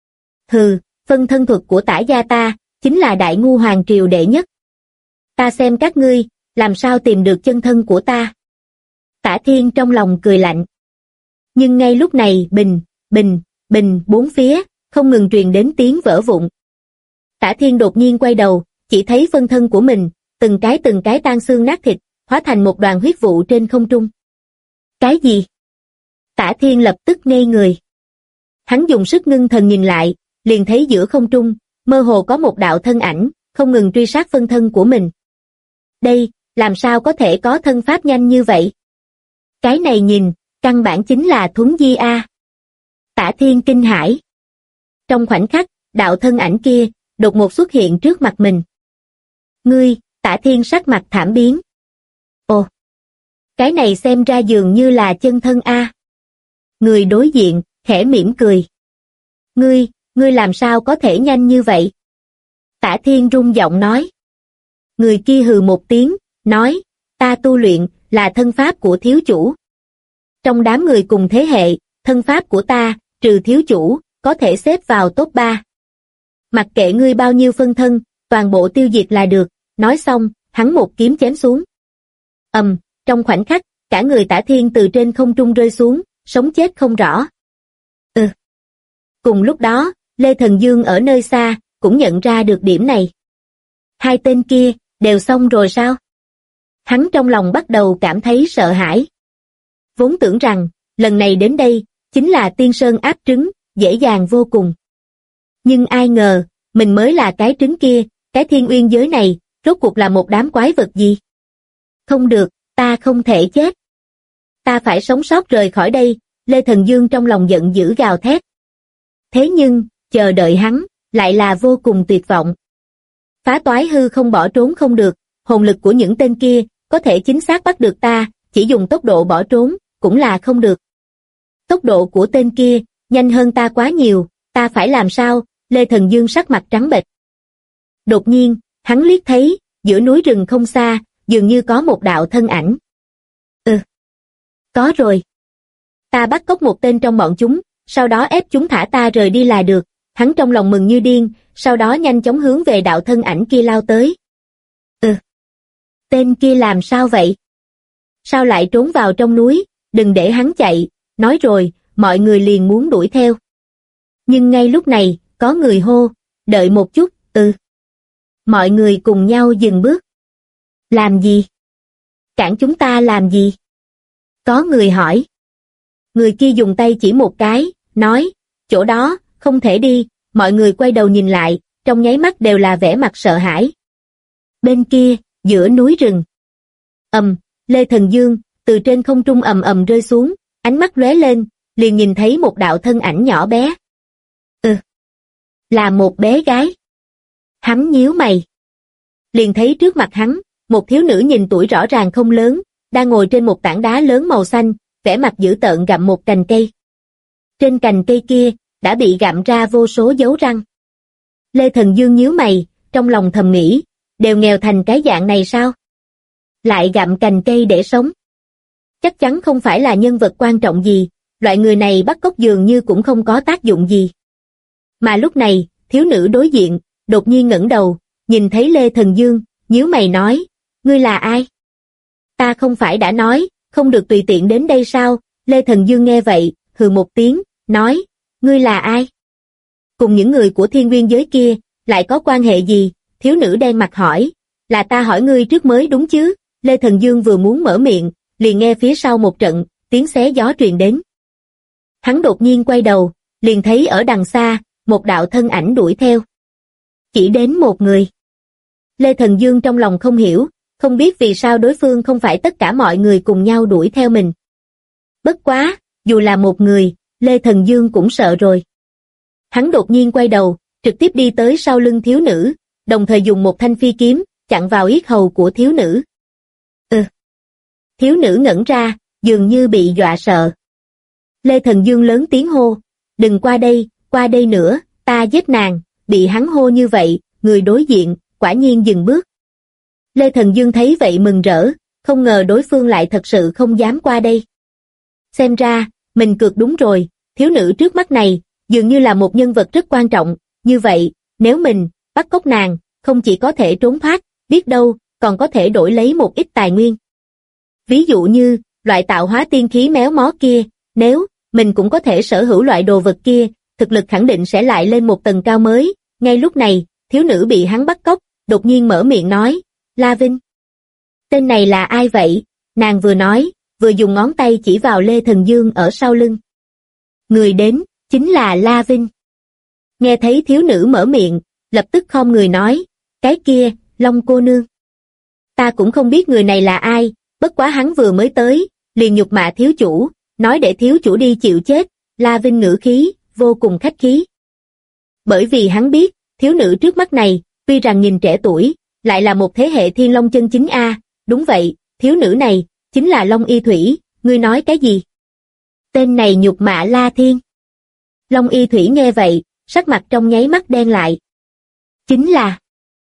Phân thân thuật của Tả gia ta, chính là đại ngu hoàng triều đệ nhất. Ta xem các ngươi, làm sao tìm được chân thân của ta. Tả Thiên trong lòng cười lạnh. Nhưng ngay lúc này bình, bốn phía, không ngừng truyền đến tiếng vỡ vụn. Tả Thiên đột nhiên quay đầu, chỉ thấy phân thân của mình, từng cái tan xương nát thịt, hóa thành một đoàn huyết vụ trên không trung. Cái gì? Tả Thiên lập tức ngây người. Hắn dùng sức ngưng thần nhìn lại, liền thấy giữa không trung, mơ hồ có một đạo thân ảnh, không ngừng truy sát phân thân của mình. Đây, làm sao có thể có thân pháp nhanh như vậy? Cái này nhìn, căn bản chính là thuấn di a. Tả Thiên kinh hãi. Trong khoảnh khắc, đạo thân ảnh kia, đột ngột xuất hiện trước mặt mình. Ngươi, Tả Thiên sắc mặt thảm biến. Ồ, cái này xem ra dường như là chân thân a. Người đối diện, khẽ mỉm cười. Ngươi làm sao có thể nhanh như vậy? Tả Thiên rung giọng nói. Người kia hừ một tiếng, nói, ta tu luyện, là thân pháp của thiếu chủ. Trong đám người cùng thế hệ, thân pháp của ta, trừ thiếu chủ, có thể xếp vào top 3. Mặc kệ ngươi bao nhiêu phân thân, toàn bộ tiêu diệt là được, nói xong, hắn một kiếm chém xuống. Trong khoảnh khắc, cả người Tả Thiên từ trên không trung rơi xuống, sống chết không rõ. Cùng lúc đó, Lê Thần Dương ở nơi xa, cũng nhận ra được điểm này. Hai tên kia, đều xong rồi sao? Hắn trong lòng bắt đầu cảm thấy sợ hãi. Vốn tưởng rằng, lần này đến đây, chính là Tiên Sơn áp trứng, dễ dàng vô cùng. Nhưng ai ngờ, mình mới là cái trứng kia, cái thiên uyên giới này, rốt cuộc là một đám quái vật gì? Không được, ta không thể chết. Ta phải sống sót rời khỏi đây, Lê Thần Dương trong lòng giận dữ gào thét. Thế nhưng, chờ đợi hắn, lại là vô cùng tuyệt vọng. Phá toái hư không bỏ trốn không được, hồn lực của những tên kia, có thể chính xác bắt được ta, chỉ dùng tốc độ bỏ trốn, cũng là không được. Tốc độ của tên kia, nhanh hơn ta quá nhiều, ta phải làm sao? Lê Thần Dương sắc mặt trắng bệch. Đột nhiên, hắn liếc thấy, giữa núi rừng không xa, dường như có một đạo thân ảnh. Có rồi. Ta bắt cóc một tên trong bọn chúng, sau đó ép chúng thả ta rời đi là được. Hắn trong lòng mừng như điên, sau đó nhanh chóng hướng về đạo thân ảnh kia lao tới. Tên kia làm sao vậy? Sao lại trốn vào trong núi? Đừng để hắn chạy. Nói rồi, mọi người liền muốn đuổi theo. Nhưng ngay lúc này, có người hô, đợi một chút, Mọi người cùng nhau dừng bước. Làm gì? Cản chúng ta làm gì? Có người hỏi. Người kia dùng tay chỉ một cái, nói, chỗ đó, không thể đi. Mọi người quay đầu nhìn lại, trong nháy mắt đều là vẻ mặt sợ hãi. Bên kia, giữa núi rừng. Lê Thần Dương, từ trên không trung ầm ầm rơi xuống, ánh mắt lóe lên, liền nhìn thấy một đạo thân ảnh nhỏ bé. Là một bé gái. Hắn nhíu mày. Liền thấy trước mặt hắn, một thiếu nữ nhìn tuổi rõ ràng không lớn, đang ngồi trên một tảng đá lớn màu xanh, vẻ mặt dữ tợn gặm một cành cây. Trên cành cây kia, đã bị gặm ra vô số dấu răng. Lê Thần Dương nhíu mày, trong lòng thầm nghĩ, đều nghèo thành cái dạng này sao? Lại gặm cành cây để sống. Chắc chắn không phải là nhân vật quan trọng gì, loại người này bắt cóc dường như cũng không có tác dụng gì. Mà lúc này, thiếu nữ đối diện, đột nhiên ngẩng đầu, nhìn thấy Lê Thần Dương, nhíu mày nói, ngươi là ai? Ta không phải đã nói, không được tùy tiện đến đây sao? Lê Thần Dương nghe vậy, hừ một tiếng, nói, ngươi là ai? Cùng những người của Thiên Nguyên giới kia, lại có quan hệ gì? Thiếu nữ đen mặt hỏi, là ta hỏi ngươi trước mới đúng chứ? Lê Thần Dương vừa muốn mở miệng, liền nghe phía sau một trận, tiếng xé gió truyền đến. Hắn đột nhiên quay đầu, liền thấy ở đằng xa, một đạo thân ảnh đuổi theo. Chỉ đến một người. Lê Thần Dương trong lòng không hiểu, không biết vì sao đối phương không phải tất cả mọi người cùng nhau đuổi theo mình. Bất quá, dù là một người, Lê Thần Dương cũng sợ rồi. Hắn đột nhiên quay đầu, trực tiếp đi tới sau lưng thiếu nữ, đồng thời dùng một thanh phi kiếm, chặn vào yết hầu của thiếu nữ. Thiếu nữ ngẩn ra, dường như bị dọa sợ. Lê Thần Dương lớn tiếng hô, đừng qua đây nữa, ta giết nàng. Bị hắn hô như vậy, người đối diện, quả nhiên dừng bước. Lê Thần Dương thấy vậy mừng rỡ, không ngờ đối phương lại thật sự không dám qua đây. Xem ra, mình cược đúng rồi, thiếu nữ trước mắt này, dường như là một nhân vật rất quan trọng, như vậy, nếu mình bắt cóc nàng, không chỉ có thể trốn thoát, biết đâu, còn có thể đổi lấy một ít tài nguyên. Ví dụ như, loại tạo hóa tiên khí méo mó kia, nếu mình cũng có thể sở hữu loại đồ vật kia, thực lực khẳng định sẽ lại lên một tầng cao mới. Ngay lúc này, thiếu nữ bị hắn bắt cóc, đột nhiên mở miệng nói, La Vinh. Tên này là ai vậy? Nàng vừa nói, vừa dùng ngón tay chỉ vào Lê Thần Dương ở sau lưng. Người đến, chính là La Vinh. Nghe thấy thiếu nữ mở miệng, lập tức khom người nói, cái kia, Long cô nương. Ta cũng không biết người này là ai, bất quá hắn vừa mới tới, liền nhục mạ thiếu chủ, nói để thiếu chủ đi chịu chết. La Vinh ngữ khí, vô cùng khách khí. Bởi vì hắn biết, thiếu nữ trước mắt này, tuy rằng nhìn trẻ tuổi, lại là một thế hệ thiên long chân chính a. Đúng vậy, thiếu nữ này, chính là Long Y Thủy, ngươi nói cái gì? Tên này nhục mạ La Thiên. Long Y Thủy nghe vậy, sắc mặt trong nháy mắt đen lại. Chính là...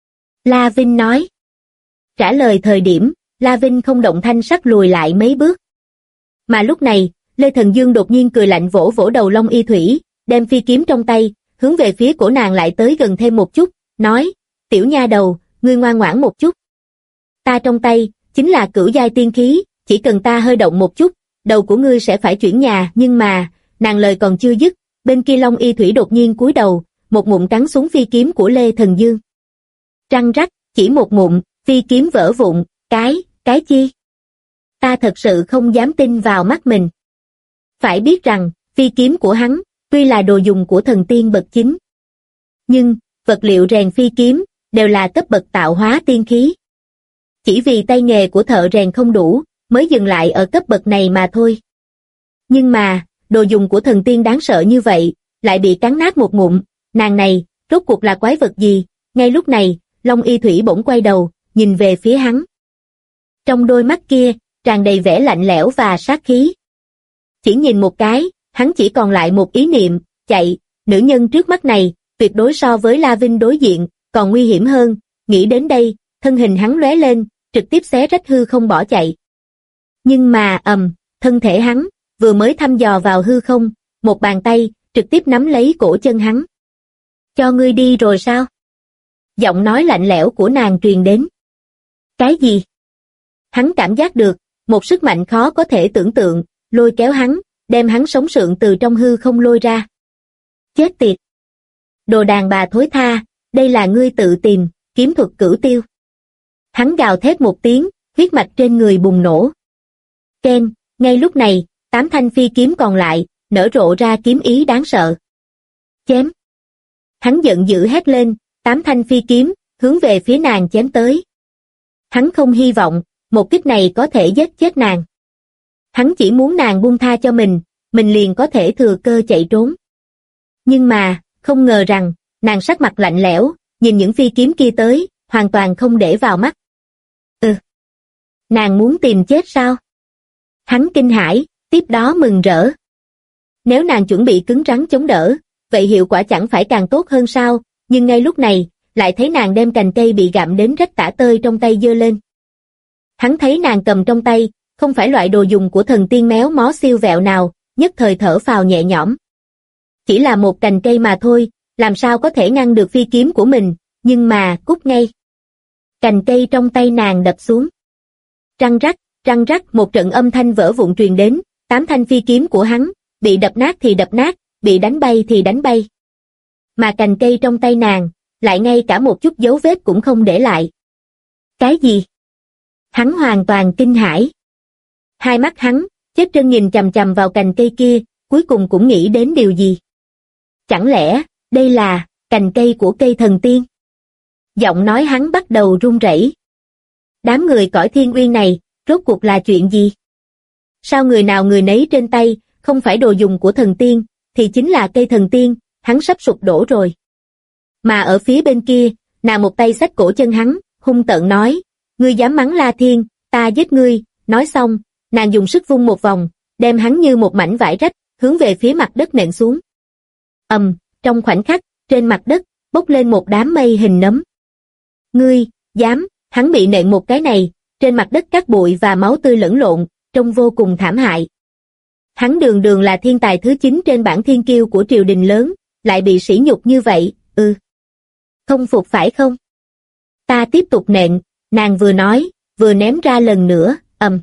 La Vinh nói. Trả lời thời điểm, La Vinh không động thanh sắc lùi lại mấy bước. Mà lúc này, Lê Thần Dương đột nhiên cười lạnh vỗ vỗ đầu Long Y Thủy, đem phi kiếm trong tay, hướng về phía cổ nàng lại tới gần thêm một chút, nói, tiểu nha đầu, ngươi ngoan ngoãn một chút. Ta trong tay, chính là cửu giai tiên khí, chỉ cần ta hơi động một chút, đầu của ngươi sẽ phải chuyển nhà, nhưng mà, nàng lời còn chưa dứt, bên kia Long Y Thủy đột nhiên cúi đầu, một ngụm cắn xuống phi kiếm của Lê Thần Dương. Răng rắc, chỉ một ngụm, phi kiếm vỡ vụn, cái chi? Ta thật sự không dám tin vào mắt mình. Phải biết rằng, phi kiếm của hắn, tuy là đồ dùng của thần tiên bậc chính, nhưng, vật liệu rèn phi kiếm, đều là cấp bậc tạo hóa tiên khí. chỉ vì tay nghề của thợ rèn không đủ, mới dừng lại ở cấp bậc này mà thôi. Nhưng mà, đồ dùng của thần tiên đáng sợ như vậy, lại bị cắn nát một ngụm, nàng này, rốt cuộc là quái vật gì? Ngay lúc này, Long Y Thủy bỗng quay đầu, nhìn về phía hắn. Trong đôi mắt kia, tràn đầy vẻ lạnh lẽo và sát khí. Chỉ nhìn một cái, hắn chỉ còn lại một ý niệm, chạy, nữ nhân trước mắt này, tuyệt đối so với La Vinh đối diện, còn nguy hiểm hơn, nghĩ đến đây, thân hình hắn lóe lên, trực tiếp xé rách hư không bỏ chạy. Nhưng mà, thân thể hắn, vừa mới thăm dò vào hư không, một bàn tay, trực tiếp nắm lấy cổ chân hắn. Cho ngươi đi rồi sao? Giọng nói lạnh lẽo của nàng truyền đến. Cái gì? Hắn cảm giác được, một sức mạnh khó có thể tưởng tượng, lôi kéo hắn, đem hắn sống sượng từ trong hư không lôi ra. Chết tiệt! Đồ đàn bà thối tha, đây là ngươi tự tìm, kiếm thuật cửu tiêu. Hắn gào thét một tiếng, huyết mạch trên người bùng nổ. Ken, ngay lúc này, 8 thanh phi kiếm còn lại, nở rộ ra kiếm ý đáng sợ. Chém! Hắn giận dữ hét lên, 8 thanh phi kiếm, hướng về phía nàng chém tới. Hắn không hy vọng, một kích này có thể giết chết nàng. Hắn chỉ muốn nàng buông tha cho mình liền có thể thừa cơ chạy trốn. Nhưng mà, không ngờ rằng, nàng sắc mặt lạnh lẽo, nhìn những phi kiếm kia tới, hoàn toàn không để vào mắt. Nàng muốn tìm chết sao? Hắn kinh hãi, tiếp đó mừng rỡ. Nếu nàng chuẩn bị cứng rắn chống đỡ, vậy hiệu quả chẳng phải càng tốt hơn sao? Nhưng ngay lúc này, lại thấy nàng đem cành cây bị gặm đến rách tả tơi trong tay giơ lên. Hắn thấy nàng cầm trong tay, không phải loại đồ dùng của thần tiên méo mó siêu vẹo nào, nhất thời thở phào nhẹ nhõm. Chỉ là một cành cây mà thôi, làm sao có thể ngăn được phi kiếm của mình, nhưng mà, cút ngay. Cành cây trong tay nàng đập xuống. Răng rắc một trận âm thanh vỡ vụn truyền đến, 8 thanh phi kiếm của hắn, bị đập nát thì đập nát, bị đánh bay thì đánh bay. Mà cành cây trong tay nàng, lại ngay cả một chút dấu vết cũng không để lại. Cái gì? Hắn hoàn toàn kinh hãi. Hai mắt hắn, chết trân nhìn chằm chằm vào cành cây kia, cuối cùng cũng nghĩ đến điều gì. Chẳng lẽ, đây là, cành cây của cây thần tiên? Giọng nói hắn bắt đầu run rẩy. Đám người cõi thiên uyên này, rốt cuộc là chuyện gì? Sao người nào người nấy trên tay, không phải đồ dùng của thần tiên, thì chính là cây thần tiên, hắn sắp sụp đổ rồi. Mà ở phía bên kia, nàng một tay xách cổ chân hắn, hung tợn nói, ngươi dám mắng La Thiên, ta giết ngươi, nói xong, nàng dùng sức vung một vòng, đem hắn như một mảnh vải rách, hướng về phía mặt đất nện xuống. Trong khoảnh khắc, trên mặt đất, bốc lên một đám mây hình nấm. Ngươi, dám, hắn bị nện một cái này, trên mặt đất cát bụi và máu tươi lẫn lộn, trông vô cùng thảm hại. Hắn đường đường là thiên tài thứ 9 trên bảng thiên kiêu của triều đình lớn, lại bị sỉ nhục như vậy, Không phục phải không? Ta tiếp tục nện, nàng vừa nói, vừa ném ra lần nữa,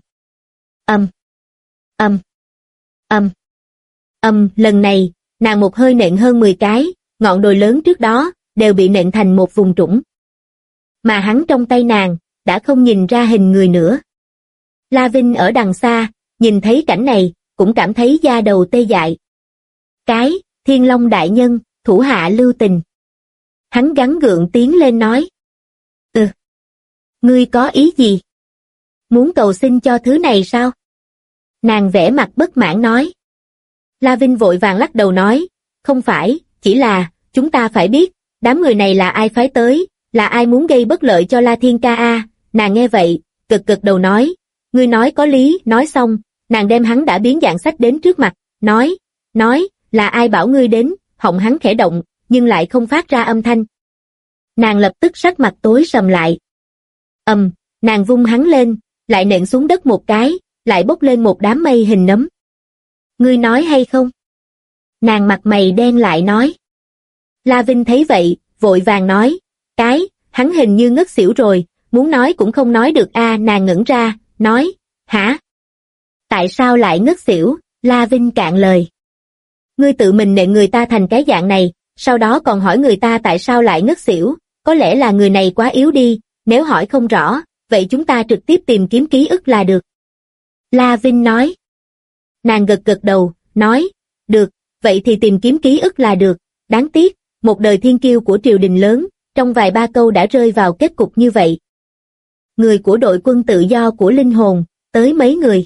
lần này, nàng một hơi nện hơn 10 cái, ngọn đồi lớn trước đó, đều bị nện thành một vùng trũng. Mà hắn trong tay nàng, đã không nhìn ra hình người nữa. La Vinh ở đằng xa, nhìn thấy cảnh này, cũng cảm thấy da đầu tê dại. Cái, Thiên Long đại nhân, thủ hạ lưu tình. Hắn gắng gượng tiến lên nói. Ngươi có ý gì? Muốn cầu xin cho thứ này sao? Nàng vẽ mặt bất mãn nói. La Vinh vội vàng lắc đầu nói, không phải, chỉ là, chúng ta phải biết, đám người này là ai phái tới, là ai muốn gây bất lợi cho La Thiên ca a. Nàng nghe vậy, gật đầu nói, ngươi nói có lý, nói xong, nàng đem hắn đã biến dạng sách đến trước mặt, nói, là ai bảo ngươi đến, họng hắn khẽ động, nhưng lại không phát ra âm thanh. Nàng lập tức sắc mặt tối sầm lại. Nàng vung hắn lên, lại nện xuống đất một cái, lại bốc lên một đám mây hình nấm. Ngươi nói hay không? Nàng mặt mày đen lại nói. La Vinh thấy vậy, vội vàng nói, hắn hình như ngất xỉu rồi, muốn nói cũng không nói được a. Nàng ngẩn ra, nói, hả? Tại sao lại ngất xỉu? La Vinh cạn lời. Ngươi tự mình nện người ta thành cái dạng này, sau đó còn hỏi người ta tại sao lại ngất xỉu, có lẽ là người này quá yếu đi, nếu hỏi không rõ, vậy chúng ta trực tiếp tìm kiếm ký ức là được. La Vinh nói. Nàng gật đầu, nói, được, vậy thì tìm kiếm ký ức là được, đáng tiếc, một đời thiên kiêu của triều đình lớn, trong vài ba câu đã rơi vào kết cục như vậy. người của đội quân tự do của linh hồn, tới mấy người.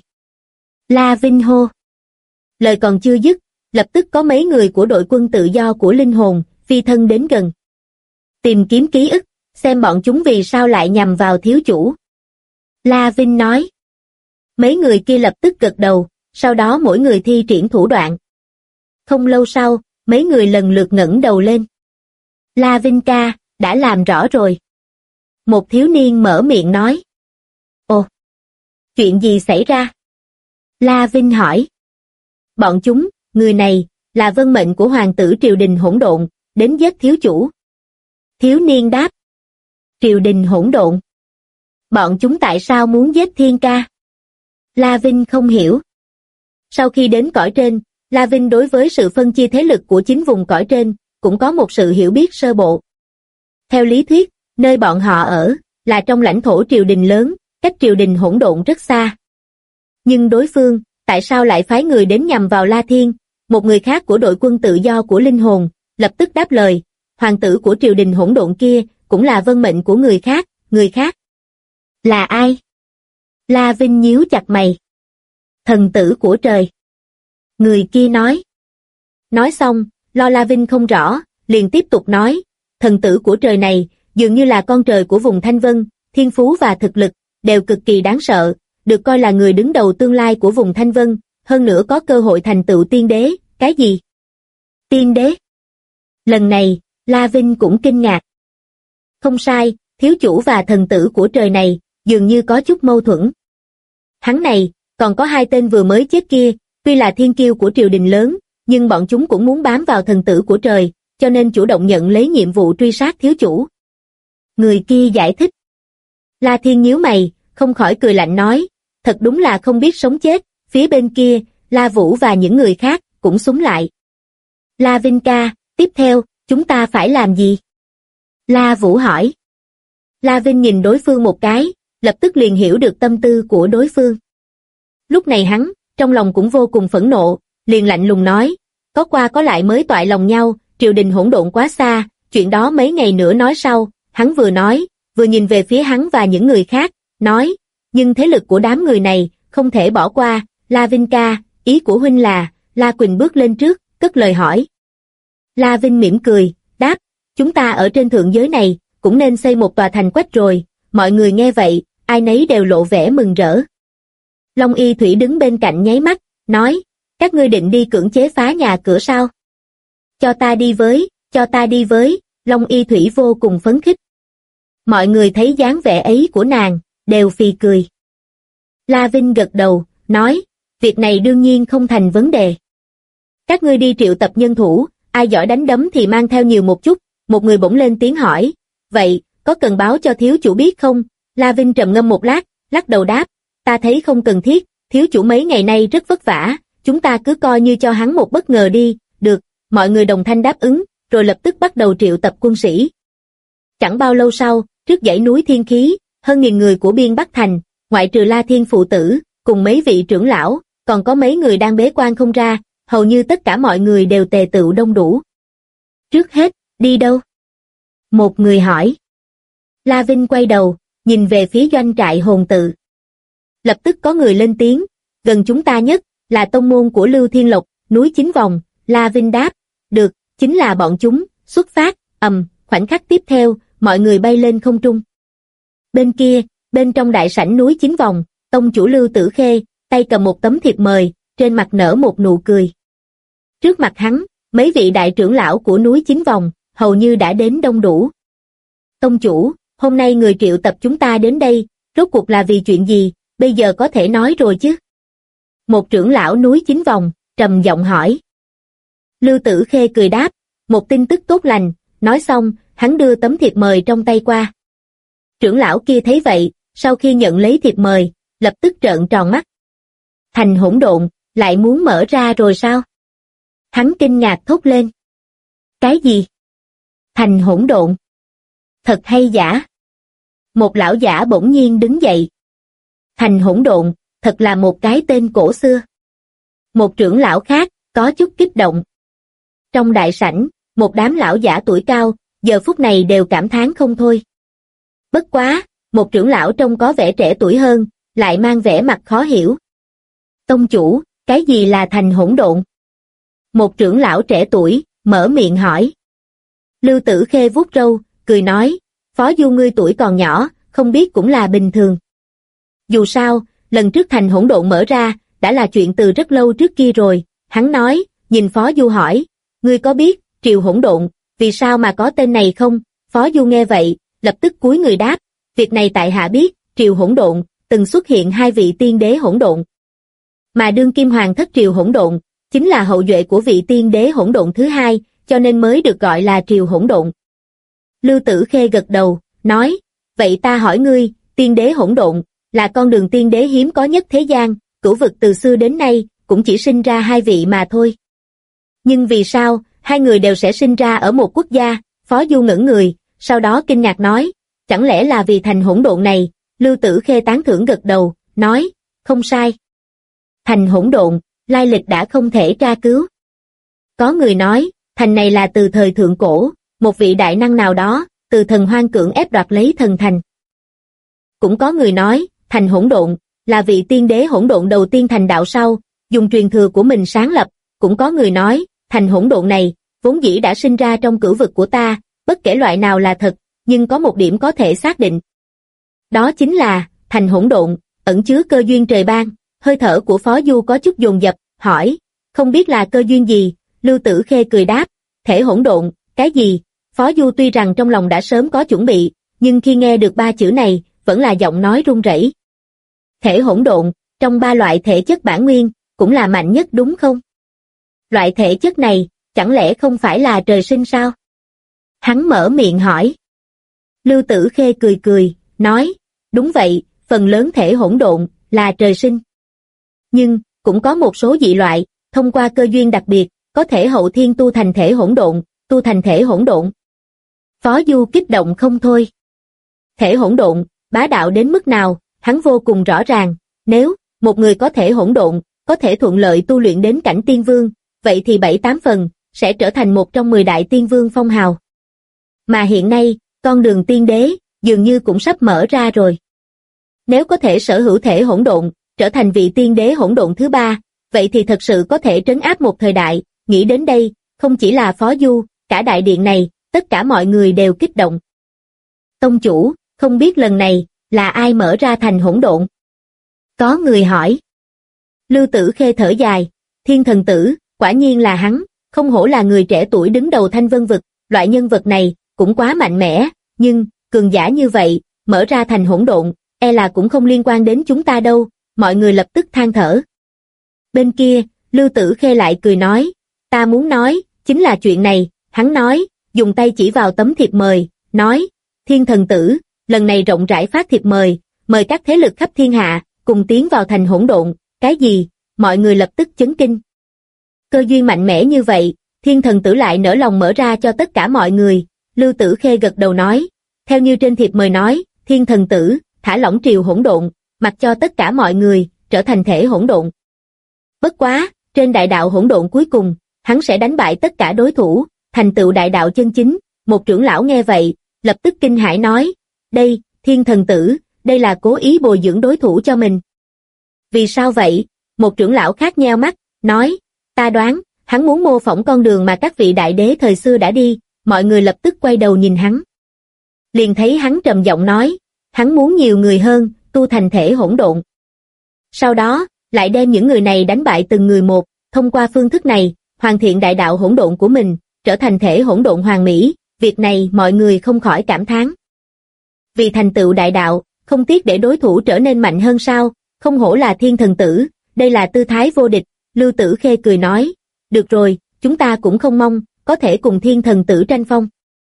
La Vinh hô. Lời còn chưa dứt, lập tức có mấy người của đội quân tự do của linh hồn, phi thân đến gần. Tìm kiếm ký ức, xem bọn chúng vì sao lại nhằm vào thiếu chủ. La Vinh nói. Mấy người kia lập tức gật đầu, sau đó mỗi người thi triển thủ đoạn. Không lâu sau, mấy người lần lượt ngẩng đầu lên. La Vinh ca, đã làm rõ rồi. Một thiếu niên mở miệng nói. Ồ, chuyện gì xảy ra? La Vinh hỏi. Bọn chúng, người này, là vân mệnh của hoàng tử triều đình hỗn độn, đến giết thiếu chủ. Thiếu niên đáp. Triều đình hỗn độn. Bọn chúng tại sao muốn giết Thiên ca? La Vinh không hiểu. Sau khi đến cõi trên, La Vinh đối với sự phân chia thế lực của chính vùng cõi trên, cũng có một sự hiểu biết sơ bộ. Theo lý thuyết, nơi bọn họ ở, là trong lãnh thổ triều đình lớn, cách triều đình hỗn độn rất xa. Nhưng đối phương, tại sao lại phái người đến nhằm vào La Thiên? Một người khác của đội quân tự do của linh hồn, lập tức đáp lời, hoàng tử của triều đình hỗn độn kia, cũng là vân mệnh của người khác. Là ai? La Vinh nhíu chặt mày. Thần tử của trời. Người kia nói. Nói xong, lo La Vinh không rõ, liền tiếp tục nói, thần tử của trời này, dường như là con trời của vùng Thanh Vân, thiên phú và thực lực, đều cực kỳ đáng sợ, được coi là người đứng đầu tương lai của vùng Thanh Vân, hơn nữa có cơ hội thành tựu tiên đế, cái gì? Tiên đế? Lần này, La Vinh cũng kinh ngạc. Không sai, thiếu chủ và thần tử của trời này, dường như có chút mâu thuẫn. Hắn này, còn có hai tên vừa mới chết kia, tuy là thiên kiêu của triều đình lớn, nhưng bọn chúng cũng muốn bám vào thần tử của trời, cho nên chủ động nhận lấy nhiệm vụ truy sát thiếu chủ. Người kia giải thích. La Thiên nhíu mày, không khỏi cười lạnh nói, thật đúng là không biết sống chết, phía bên kia, La Vũ và những người khác, cũng xúm lại. La Vinh ca, tiếp theo, chúng ta phải làm gì? La Vũ hỏi. La Vinh nhìn đối phương một cái, lập tức liền hiểu được tâm tư của đối phương. Lúc này hắn, trong lòng cũng vô cùng phẫn nộ, liền lạnh lùng nói, có qua có lại mới toại lòng nhau, triều đình hỗn độn quá xa, chuyện đó mấy ngày nữa nói sau. Hắn vừa nói, vừa nhìn về phía hắn và những người khác, nói, nhưng thế lực của đám người này, không thể bỏ qua. La Vinh ca, ý của huynh là, La Quỳnh bước lên trước, cất lời hỏi. La Vinh mỉm cười, đáp, chúng ta ở trên thượng giới này, cũng nên xây một tòa thành quách rồi. Mọi người nghe vậy, ai nấy đều lộ vẻ mừng rỡ. Long Y Thủy đứng bên cạnh nháy mắt, nói, các ngươi định đi cưỡng chế phá nhà cửa sao? Cho ta đi với, Long Y Thủy vô cùng phấn khích. Mọi người thấy dáng vẻ ấy của nàng, đều phì cười. La Vinh gật đầu, nói, việc này đương nhiên không thành vấn đề. Các ngươi đi triệu tập nhân thủ, ai giỏi đánh đấm thì mang theo nhiều một chút. Một người bỗng lên tiếng hỏi, vậy, có cần báo cho thiếu chủ biết không? La Vinh trầm ngâm một lát, lắc đầu đáp, ta thấy không cần thiết, thiếu chủ mấy ngày nay rất vất vả, chúng ta cứ coi như cho hắn một bất ngờ đi. Được, mọi người đồng thanh đáp ứng, rồi lập tức bắt đầu triệu tập quân sĩ. Chẳng bao lâu sau, trước dãy núi Thiên Khí, hơn 1000 người của Biên Bắc Thành, ngoại trừ La Thiên phụ tử, cùng mấy vị trưởng lão, còn có mấy người đang bế quan không ra, hầu như tất cả mọi người đều tề tựu đông đủ. Trước hết, đi đâu? Một người hỏi. La Vinh quay đầu, nhìn về phía doanh trại hồn tự. Lập tức có người lên tiếng, gần chúng ta nhất, là tông môn của Lưu Thiên Lộc, núi Chính Vòng. La Vinh đáp, được, chính là bọn chúng, xuất phát. Khoảnh khắc tiếp theo, mọi người bay lên không trung. Bên kia, bên trong đại sảnh núi Chính Vòng, tông chủ Lưu Tử Khê, tay cầm một tấm thiệp mời, trên mặt nở một nụ cười. Trước mặt hắn, mấy vị đại trưởng lão của núi Chính Vòng, hầu như đã đến đông đủ. Tông chủ, hôm nay người triệu tập chúng ta đến đây, rốt cuộc là vì chuyện gì, bây giờ có thể nói rồi chứ? Một trưởng lão núi Chính Vòng, trầm giọng hỏi. Lưu Tử Khê cười đáp, một tin tức tốt lành, nói xong, hắn đưa tấm thiệp mời trong tay qua. Trưởng lão kia thấy vậy, sau khi nhận lấy thiệp mời, lập tức trợn tròn mắt. Thành hỗn độn, lại muốn mở ra rồi sao? Hắn kinh ngạc thốt lên. Cái gì? Thành hỗn độn? Thật hay giả? Một lão giả bỗng nhiên đứng dậy. Thành hỗn độn, thật là một cái tên cổ xưa. Một trưởng lão khác, có chút kích động. Trong đại sảnh, một đám lão giả tuổi cao, giờ phút này đều cảm thán không thôi. Bất quá, một trưởng lão trông có vẻ trẻ tuổi hơn, lại mang vẻ mặt khó hiểu. Tông chủ, cái gì là thành hỗn độn? Một trưởng lão trẻ tuổi, mở miệng hỏi. Lưu Tử Khê vuốt râu, cười nói, Phó Du ngươi tuổi còn nhỏ, không biết cũng là bình thường. Dù sao, lần trước thành hỗn độn mở ra, đã là chuyện từ rất lâu trước kia rồi, hắn nói, nhìn Phó Du hỏi, ngươi có biết, triều hỗn độn, vì sao mà có tên này không? Phó Du nghe vậy, lập tức cúi người đáp, việc này tại hạ biết, triều hỗn độn, từng xuất hiện hai vị tiên đế hỗn độn. Mà đương kim hoàng thất triều hỗn độn, chính là hậu duệ của vị tiên đế hỗn độn thứ hai, cho nên mới được gọi là triều hỗn độn. Lưu Tử Khê gật đầu, nói, vậy ta hỏi ngươi, tiên đế hỗn độn, là con đường tiên đế hiếm có nhất thế gian, cửu vực từ xưa đến nay, cũng chỉ sinh ra hai vị mà thôi. Nhưng vì sao, hai người đều sẽ sinh ra ở một quốc gia? Phó Du ngẩn người, sau đó kinh ngạc nói, chẳng lẽ là vì thành hỗn độn này? Lưu Tử Khê tán thưởng gật đầu, nói, không sai. Thành hỗn độn, lai lịch đã không thể tra cứu. Có người nói, thành này là từ thời thượng cổ, một vị đại năng nào đó, từ thần hoang cưỡng ép đoạt lấy thần thành. Cũng có người nói, thành hỗn độn, là vị tiên đế hỗn độn đầu tiên thành đạo sau, dùng truyền thừa của mình sáng lập. Cũng có người nói, thành hỗn độn này, vốn dĩ đã sinh ra trong cửu vực của ta, bất kể loại nào là thật, nhưng có một điểm có thể xác định. Đó chính là, thành hỗn độn, ẩn chứa cơ duyên trời ban. Hơi thở của Phó Du có chút dồn dập, hỏi, không biết là cơ duyên gì? Lưu Tử Khê cười đáp, thể hỗn độn, cái gì? Phó Du tuy rằng trong lòng đã sớm có chuẩn bị, nhưng khi nghe được ba chữ này, vẫn là giọng nói run rẩy. Thể hỗn độn, trong ba loại thể chất bản nguyên, cũng là mạnh nhất đúng không? Loại thể chất này, chẳng lẽ không phải là trời sinh sao? Hắn mở miệng hỏi. Lưu Tử Khê cười cười, nói, đúng vậy, phần lớn thể hỗn độn, là trời sinh. Nhưng, cũng có một số dị loại, thông qua cơ duyên đặc biệt, có thể hậu thiên tu thành thể hỗn độn, tu thành thể hỗn độn. Phó Du kích động không thôi. Thể hỗn độn, bá đạo đến mức nào, hắn vô cùng rõ ràng, nếu một người có thể hỗn độn, có thể thuận lợi tu luyện đến cảnh tiên vương, vậy thì 7-8 phần, sẽ trở thành một trong 10 đại tiên vương phong hào. Mà hiện nay, con đường tiên đế, dường như cũng sắp mở ra rồi. Nếu có thể sở hữu thể hỗn độn, trở thành vị tiên đế hỗn độn thứ ba, vậy thì thật sự có thể trấn áp một thời đại. Nghĩ đến đây, không chỉ là Phó Du, cả đại điện này, tất cả mọi người đều kích động. Tông chủ, không biết lần này, là ai mở ra thành hỗn độn? Có người hỏi. Lưu Tử Khê thở dài, Thiên Thần Tử, quả nhiên là hắn, không hổ là người trẻ tuổi đứng đầu Thanh Vân Vực, loại nhân vật này, cũng quá mạnh mẽ, nhưng, cường giả như vậy, mở ra thành hỗn độn, e là cũng không liên quan đến chúng ta đâu, mọi người lập tức than thở. Bên kia, Lưu Tử Khê lại cười nói, ta muốn nói, chính là chuyện này, hắn nói, dùng tay chỉ vào tấm thiệp mời, nói, Thiên Thần Tử, lần này rộng rãi phát thiệp mời, mời các thế lực khắp thiên hạ, cùng tiến vào thành hỗn độn, cái gì? Mọi người lập tức chấn kinh. Cơ duyên mạnh mẽ như vậy, Thiên Thần Tử lại nỡ lòng mở ra cho tất cả mọi người. Lưu Tử Khê gật đầu nói, theo như trên thiệp mời nói, Thiên Thần Tử, thả lỏng triều hỗn độn, mặc cho tất cả mọi người, trở thành thể hỗn độn. Bất quá, trên đại đạo hỗn độn cuối cùng, hắn sẽ đánh bại tất cả đối thủ, thành tựu đại đạo chân chính. Một trưởng lão nghe vậy, lập tức kinh hãi nói, đây, Thiên Thần Tử, đây là cố ý bồi dưỡng đối thủ cho mình. Vì sao vậy? Một trưởng lão khác nheo mắt, nói, ta đoán, hắn muốn mô phỏng con đường mà các vị đại đế thời xưa đã đi. Mọi người lập tức quay đầu nhìn hắn. Liền thấy hắn trầm giọng nói, hắn muốn nhiều người hơn, tu thành thể hỗn độn. Sau đó, lại đem những người này đánh bại từng người một, thông qua phương thức này, hoàn thiện đại đạo hỗn độn của mình, trở thành thể hỗn độn hoàn mỹ. Việc này mọi người không khỏi cảm thán. Vì thành tựu đại đạo, không tiếc để đối thủ trở nên mạnh hơn sao? Không hổ là Thiên Thần Tử, đây là tư thái vô địch. Lưu Tử Khê cười nói, được rồi, chúng ta cũng không mong có thể cùng Thiên Thần Tử tranh phong.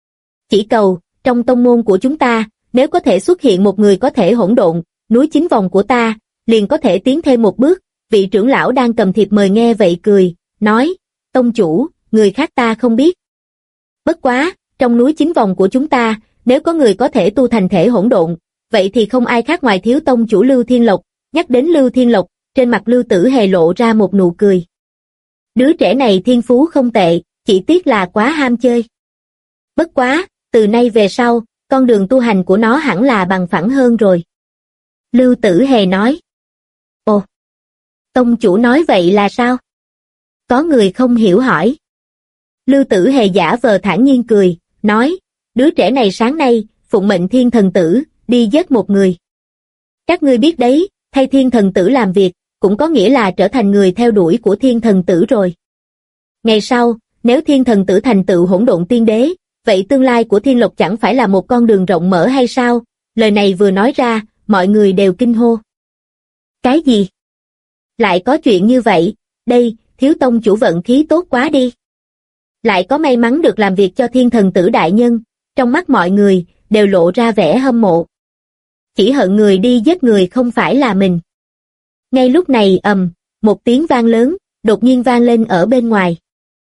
Chỉ cầu, trong tông môn của chúng ta, nếu có thể xuất hiện một người có thể hỗn độn, núi chính vòng của ta, liền có thể tiến thêm một bước. Vị trưởng lão đang cầm thiệp mời nghe vậy cười, nói, tông chủ, người khác ta không biết. Bất quá, trong núi chính vòng của chúng ta, nếu có người có thể tu thành thể hỗn độn, vậy thì không ai khác ngoài thiếu tông chủ Lưu Thiên Lộc. Nhắc đến Lưu Thiên Lộc, trên mặt Lưu Tử Hề lộ ra một nụ cười. Đứa trẻ này thiên phú không tệ, chỉ tiếc là quá ham chơi. Bất quá, từ nay về sau, con đường tu hành của nó hẳn là bằng phẳng hơn rồi. Lưu Tử Hề nói. Ồ, tông chủ nói vậy là sao? Có người không hiểu hỏi. Lưu Tử Hề giả vờ thản nhiên cười, nói, đứa trẻ này sáng nay, phụng mệnh thiên thần tử, đi giết một người. Các ngươi biết đấy, thay thiên thần tử làm việc, cũng có nghĩa là trở thành người theo đuổi của thiên thần tử rồi. Ngày sau, nếu thiên thần tử thành tựu hỗn độn tiên đế, vậy tương lai của thiên lộc chẳng phải là một con đường rộng mở hay sao? Lời này vừa nói ra, mọi người đều kinh hô. Cái gì? Lại có chuyện như vậy, đây, thiếu tông chủ vận khí tốt quá đi. Lại có may mắn được làm việc cho thiên thần tử đại nhân, trong mắt mọi người, đều lộ ra vẻ hâm mộ. Chỉ hận người đi giết người không phải là mình. Ngay lúc này một tiếng vang lớn, đột nhiên vang lên ở bên ngoài.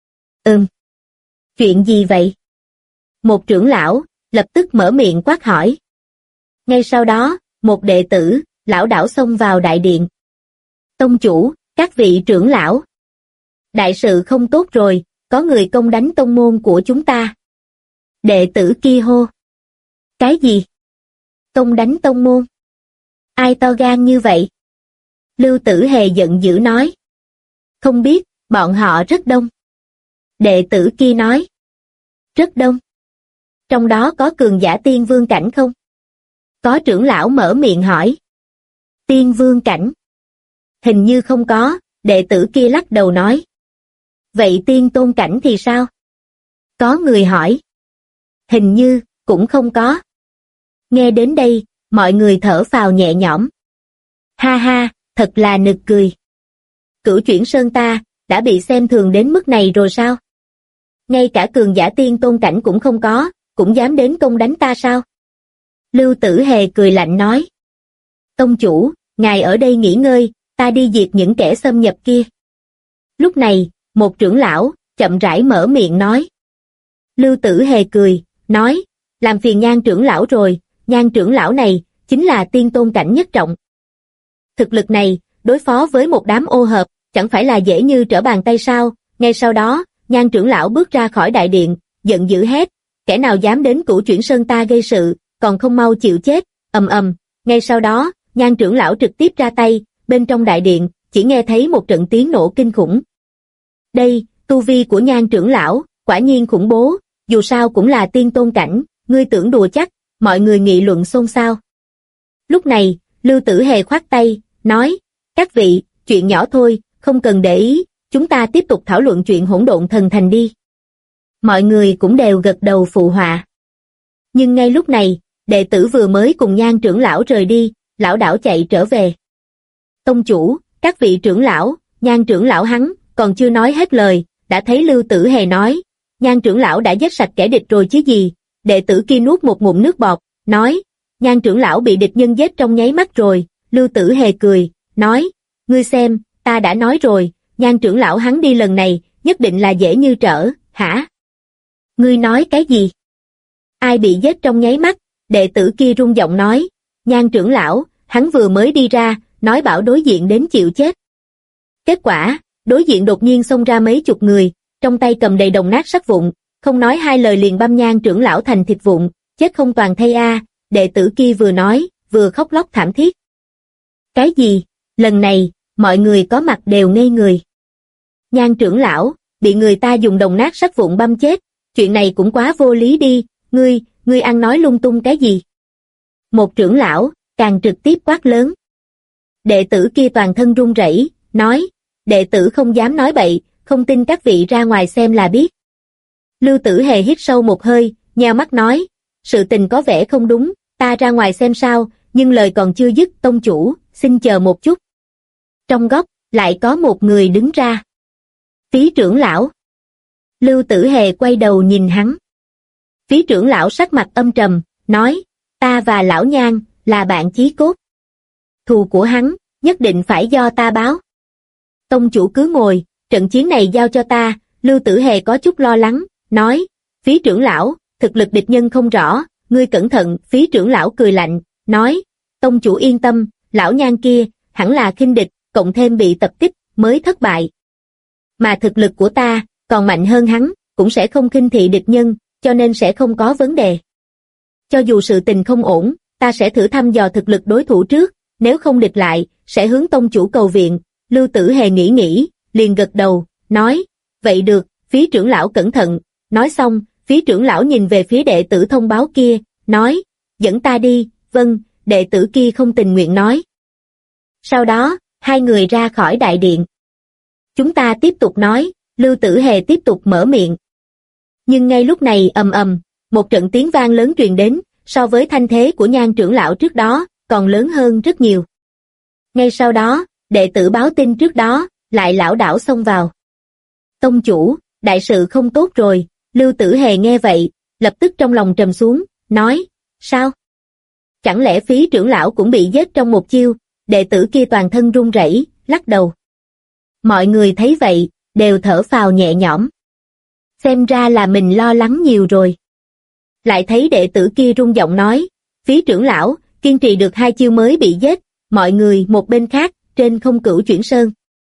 Chuyện gì vậy? Một trưởng lão, lập tức mở miệng quát hỏi. Ngay sau đó, một đệ tử, lảo đảo xông vào đại điện. Tông chủ, các vị trưởng lão. Đại sự không tốt rồi, có người công đánh tông môn của chúng ta. Đệ tử kia hô. Cái gì? Công đánh tông môn? Ai to gan như vậy? Lưu Tử Hề giận dữ nói. Không biết, bọn họ rất đông. Đệ tử kia nói. Rất đông. Trong đó có cường giả tiên vương cảnh không? Có trưởng lão mở miệng hỏi. Tiên vương cảnh? Hình như không có, đệ tử kia lắc đầu nói. Vậy tiên tôn cảnh thì sao? Có người hỏi. Hình như, cũng không có. Nghe đến đây, mọi người thở phào nhẹ nhõm. Ha ha, thật là nực cười. Cửu Chuyển Sơn ta, đã bị xem thường đến mức này rồi sao? Ngay cả cường giả tiên tôn cảnh cũng không có, cũng dám đến công đánh ta sao? Lưu Tử Hề cười lạnh nói. Tông chủ, ngài ở đây nghỉ ngơi, ta đi diệt những kẻ xâm nhập kia. Lúc này, một trưởng lão, chậm rãi mở miệng nói. Lưu Tử Hề cười, nói, làm phiền Nhan trưởng lão rồi, Nhan trưởng lão này, chính là tiên tôn cảnh nhất trọng. Thực lực này, đối phó với một đám ô hợp, chẳng phải là dễ như trở bàn tay sao? Ngay sau đó, Nhan trưởng lão bước ra khỏi đại điện, giận dữ hét, kẻ nào dám đến Cửu Chuyển Sơn ta gây sự, còn không mau chịu chết, Ngay sau đó, Nhan trưởng lão trực tiếp ra tay, bên trong đại điện, chỉ nghe thấy một trận tiếng nổ kinh khủng. Đây, tu vi của Nhan trưởng lão, quả nhiên khủng bố, dù sao cũng là tiên tôn cảnh, ngươi tưởng đùa chắc, mọi người nghị luận xôn xao. Lúc này, Lưu Tử Hề khoát tay, nói, các vị, chuyện nhỏ thôi, không cần để ý, chúng ta tiếp tục thảo luận chuyện hỗn độn thần thành đi. Mọi người cũng đều gật đầu phụ họa. Nhưng ngay lúc này, đệ tử vừa mới cùng Nhan trưởng lão rời đi, lảo đảo chạy trở về. Tông chủ, các vị trưởng lão, Nhan trưởng lão hắn, còn chưa nói hết lời, đã thấy Lưu Tử Hề nói, Nhan trưởng lão đã giết sạch kẻ địch rồi chứ gì. Đệ tử kia nuốt một ngụm nước bọt, nói, Nhan trưởng lão bị địch nhân giết trong nháy mắt rồi. Lưu Tử Hề cười, nói, ngươi xem, ta đã nói rồi, Nhan trưởng lão hắn đi lần này, nhất định là dễ như trở, hả? Ngươi nói cái gì? Ai bị giết trong nháy mắt? Đệ tử kia run giọng nói, Nhan trưởng lão, hắn vừa mới đi ra, nói bảo đối diện đến chịu chết. Kết quả, đối diện đột nhiên xông ra mấy chục người, trong tay cầm đầy đồng nát sắt vụn, không nói hai lời liền băm Nhan trưởng lão thành thịt vụn, chết không toàn thây a. Đệ tử kia vừa nói, vừa khóc lóc thảm thiết. Cái gì? Lần này, mọi người có mặt đều ngây người. Nhan trưởng lão, bị người ta dùng đồng nát sắt vụn băm chết, chuyện này cũng quá vô lý đi, ngươi ăn nói lung tung cái gì? Một trưởng lão, càng trực tiếp quát lớn. Đệ tử kia toàn thân run rẩy, nói, đệ tử không dám nói bậy, không tin các vị ra ngoài xem là biết. Lưu Tử Hề hít sâu một hơi, nheo mắt nói, sự tình có vẻ không đúng, ta ra ngoài xem sao, nhưng lời còn chưa dứt, tông chủ, xin chờ một chút. Trong góc, lại có một người đứng ra. Phí trưởng lão. Lưu Tử Hề quay đầu nhìn hắn. Phí trưởng lão sắc mặt âm trầm, nói, ta và lão Nhan, là bạn chí cốt. Thù của hắn, nhất định phải do ta báo. Tông chủ cứ ngồi, trận chiến này giao cho ta. Lưu Tử Hề có chút lo lắng, nói, Phí trưởng lão, thực lực địch nhân không rõ, ngươi cẩn thận. Phí trưởng lão cười lạnh, nói, tông chủ yên tâm, lão Nhan kia, hẳn là khinh địch, cộng thêm bị tập kích, mới thất bại. Mà thực lực của ta, còn mạnh hơn hắn, cũng sẽ không khinh thị địch nhân, cho nên sẽ không có vấn đề. cho dù sự tình không ổn, ta sẽ thử thăm dò thực lực đối thủ trước, nếu không địch lại, sẽ hướng tông chủ cầu viện. Lưu Tử Hề nghĩ, liền gật đầu, nói, vậy được, Phí trưởng lão cẩn thận. Nói xong, Phí trưởng lão nhìn về phía đệ tử thông báo kia, nói, dẫn ta đi. Vâng, đệ tử kia không tình nguyện nói. Sau đó, hai người ra khỏi đại điện. Chúng ta tiếp tục nói, Lưu Tử Hề tiếp tục mở miệng. Nhưng ngay lúc này ầm, một trận tiếng vang lớn truyền đến, so với thanh thế của Nhan trưởng lão trước đó, còn lớn hơn rất nhiều. Ngay sau đó, đệ tử báo tin trước đó, lại lảo đảo xông vào. Tông chủ, đại sự không tốt rồi. Lưu Tử Hề nghe vậy, lập tức trong lòng trầm xuống, nói, sao? Chẳng lẽ Phí trưởng lão cũng bị giết trong một chiêu? Đệ tử kia toàn thân run rẩy, lắc đầu. Mọi người thấy vậy, đều thở phào nhẹ nhõm. Xem ra là mình lo lắng nhiều rồi. Lại thấy đệ tử kia run giọng nói, Phí trưởng lão, kiên trì được 2 chiêu mới bị giết, mọi người một bên khác, trên không Cửu Chuyển Sơn.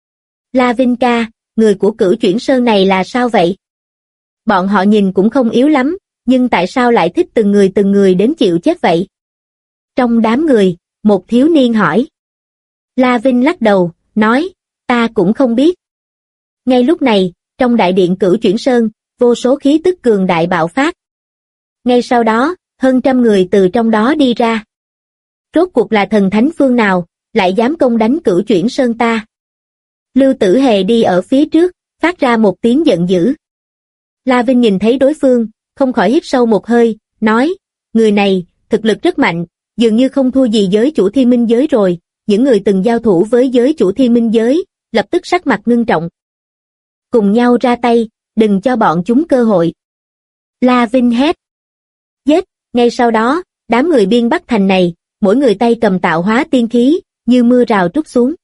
La Vinh ca, người của Cửu Chuyển Sơn này là sao vậy? Bọn họ nhìn cũng không yếu lắm, nhưng tại sao lại thích từng người đến chịu chết vậy? Trong đám người, một thiếu niên hỏi. La Vinh lắc đầu, nói, ta cũng không biết. Ngay lúc này, trong đại điện Cửu Chuyển Sơn, vô số khí tức cường đại bạo phát. Ngay sau đó, hơn trăm người từ trong đó đi ra. Rốt cuộc là thần thánh phương nào, lại dám công đánh Cửu Chuyển Sơn ta? Lưu Tử Hề đi ở phía trước, phát ra một tiếng giận dữ. La Vinh nhìn thấy đối phương, không khỏi hít sâu một hơi, nói, người này, thực lực rất mạnh, dường như không thua gì giới chủ Thiên Minh giới rồi. Những người từng giao thủ với giới chủ Thiên Minh giới, lập tức sắc mặt ngưng trọng. Cùng nhau ra tay, đừng cho bọn chúng cơ hội. La Vinh hét. Giết, ngay sau đó, đám người biên Bắc Thành này, mỗi người tay cầm tạo hóa tiên khí, như mưa rào trút xuống.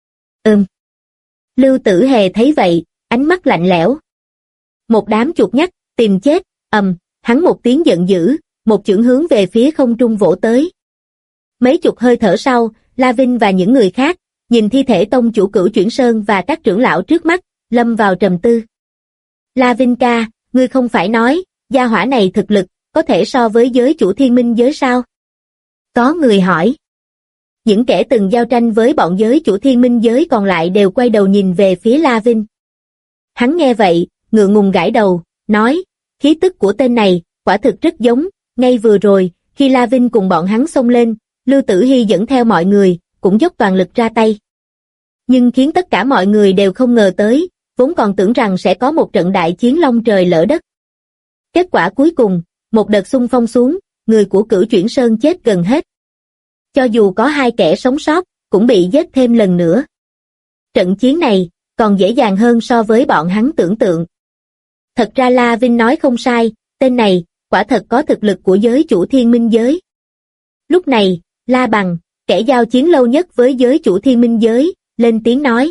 Lưu Tử Hề thấy vậy, ánh mắt lạnh lẽo. Một đám chuột nhắt, tìm chết, hắn một tiếng giận dữ, một chưởng hướng về phía không trung vỗ tới. Mấy chục hơi thở sau, La Vinh và những người khác, nhìn thi thể tông chủ Cửu Chuyển Sơn và các trưởng lão trước mắt, lâm vào trầm tư. La Vinh ca, ngươi không phải nói, gia hỏa này thực lực, có thể so với giới chủ Thiên Minh giới sao? Có người hỏi. Những kẻ từng giao tranh với bọn giới chủ Thiên Minh giới còn lại đều quay đầu nhìn về phía La Vinh. Hắn nghe vậy, ngượng ngùng gãi đầu, nói, khí tức của tên này, quả thực rất giống, ngay vừa rồi, khi La Vinh cùng bọn hắn xông lên, Lưu Tử Hy dẫn theo mọi người, cũng dốc toàn lực ra tay. Nhưng khiến tất cả mọi người đều không ngờ tới, vốn còn tưởng rằng sẽ có một trận đại chiến long trời lỡ đất. Kết quả cuối cùng, một đợt xung phong xuống, người của Cửu Chuyển Sơn chết gần hết. Cho dù có 2 kẻ sống sót, cũng bị giết thêm lần nữa. Trận chiến này, còn dễ dàng hơn so với bọn hắn tưởng tượng. Thật ra La Vinh nói không sai, tên này, quả thật có thực lực của giới chủ Thiên Minh giới. Lúc này, La Bằng, kẻ giao chiến lâu nhất với giới chủ Thiên Minh giới, lên tiếng nói.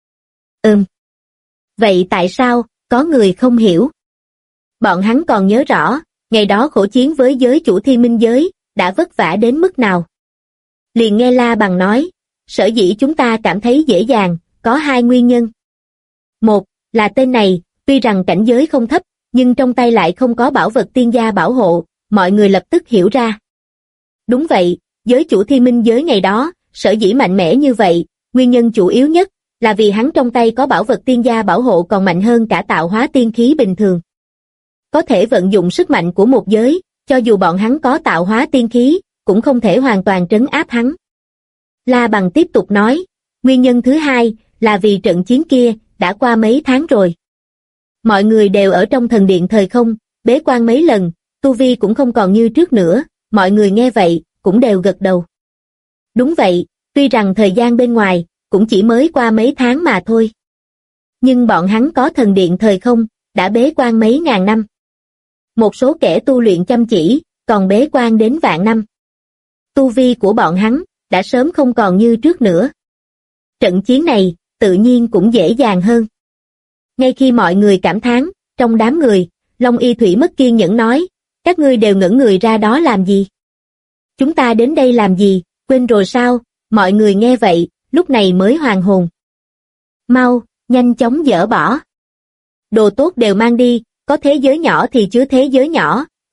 Vậy tại sao, có người không hiểu? Bọn hắn còn nhớ rõ, ngày đó khổ chiến với giới chủ Thiên Minh giới, đã vất vả đến mức nào. Liền nghe La Bằng nói, sở dĩ chúng ta cảm thấy dễ dàng, có 2 nguyên nhân. Một, là tên này, tuy rằng cảnh giới không thấp, nhưng trong tay lại không có bảo vật tiên gia bảo hộ, mọi người lập tức hiểu ra. Đúng vậy, giới chủ Thiên Minh giới ngày đó, sở dĩ mạnh mẽ như vậy, nguyên nhân chủ yếu nhất, là vì hắn trong tay có bảo vật tiên gia bảo hộ còn mạnh hơn cả tạo hóa tiên khí bình thường. Có thể vận dụng sức mạnh của một giới, cho dù bọn hắn có tạo hóa tiên khí, cũng không thể hoàn toàn trấn áp hắn. La Bằng tiếp tục nói, nguyên nhân thứ hai, là vì trận chiến kia, đã qua mấy tháng rồi. Mọi người đều ở trong thần điện thời không, bế quan mấy lần, tu vi cũng không còn như trước nữa, mọi người nghe vậy, cũng đều gật đầu. Đúng vậy, tuy rằng thời gian bên ngoài, cũng chỉ mới qua mấy tháng mà thôi. Nhưng bọn hắn có thần điện thời không, đã bế quan mấy ngàn năm. Một số kẻ tu luyện chăm chỉ, còn bế quan đến vạn năm. Tu vi của bọn hắn, đã sớm không còn như trước nữa. Trận chiến này, tự nhiên cũng dễ dàng hơn. Ngay khi mọi người cảm thán, trong đám người, Long Y Thủy mất kiên nhẫn nói, các ngươi đều ngẩn người ra đó làm gì? Chúng ta đến đây làm gì, quên rồi sao? Mọi người nghe vậy, lúc này mới hoàn hồn. Mau, nhanh chóng dỡ bỏ. Đồ tốt đều mang đi, có thế giới nhỏ thì chứa thế giới nhỏ,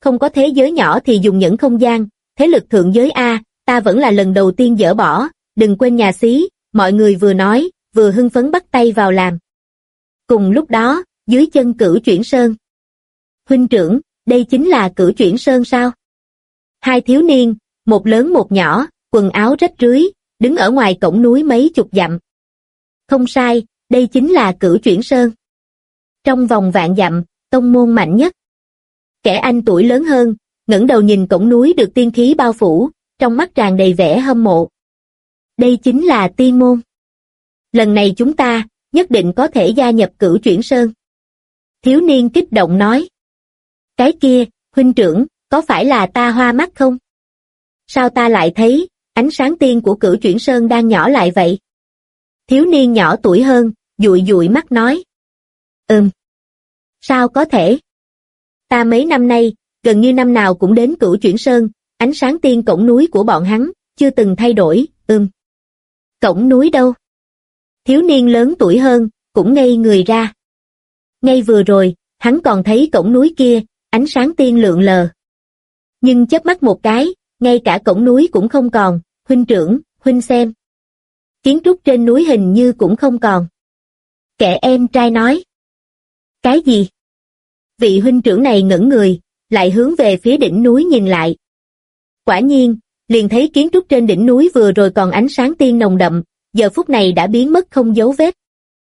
không có thế giới nhỏ thì dùng nhẫn không gian, thế lực thượng giới a, ta vẫn là lần đầu tiên dỡ bỏ, đừng quên nhà xí, mọi người vừa nói, vừa hưng phấn bắt tay vào làm. Cùng lúc đó, dưới chân Cửu Chuyển Sơn. Huynh trưởng, đây chính là Cửu Chuyển Sơn sao? Hai thiếu niên, một lớn một nhỏ, quần áo rách rưới, đứng ở ngoài cổng núi mấy chục dặm. Không sai, đây chính là Cửu Chuyển Sơn. Trong vòng vạn dặm, tông môn mạnh nhất. Kẻ anh tuổi lớn hơn, ngẩng đầu nhìn cổng núi được tiên khí bao phủ, trong mắt tràn đầy vẻ hâm mộ. Đây chính là tiên môn. Lần này chúng ta, nhất định có thể gia nhập Cửu Chuyển Sơn. Thiếu niên kích động nói. Cái kia, huynh trưởng, có phải là ta hoa mắt không? Sao ta lại thấy, ánh sáng tiên của Cửu Chuyển Sơn đang nhỏ lại vậy? Thiếu niên nhỏ tuổi hơn, dụi dụi mắt nói. Sao có thể? Ta mấy năm nay, gần như năm nào cũng đến Cửu Chuyển Sơn, ánh sáng tiên cổng núi của bọn hắn, chưa từng thay đổi, Cổng núi đâu? Thiếu niên lớn tuổi hơn, cũng ngây người ra. Ngay vừa rồi, hắn còn thấy cổng núi kia, ánh sáng tiên lượn lờ. Nhưng chớp mắt một cái, ngay cả cổng núi cũng không còn, huynh trưởng, huynh xem. Kiến trúc trên núi hình như cũng không còn. Kẻ em trai nói. Cái gì? Vị huynh trưởng này ngẩng người, lại hướng về phía đỉnh núi nhìn lại. Quả nhiên, liền thấy kiến trúc trên đỉnh núi vừa rồi còn ánh sáng tiên nồng đậm, giờ phút này đã biến mất không dấu vết.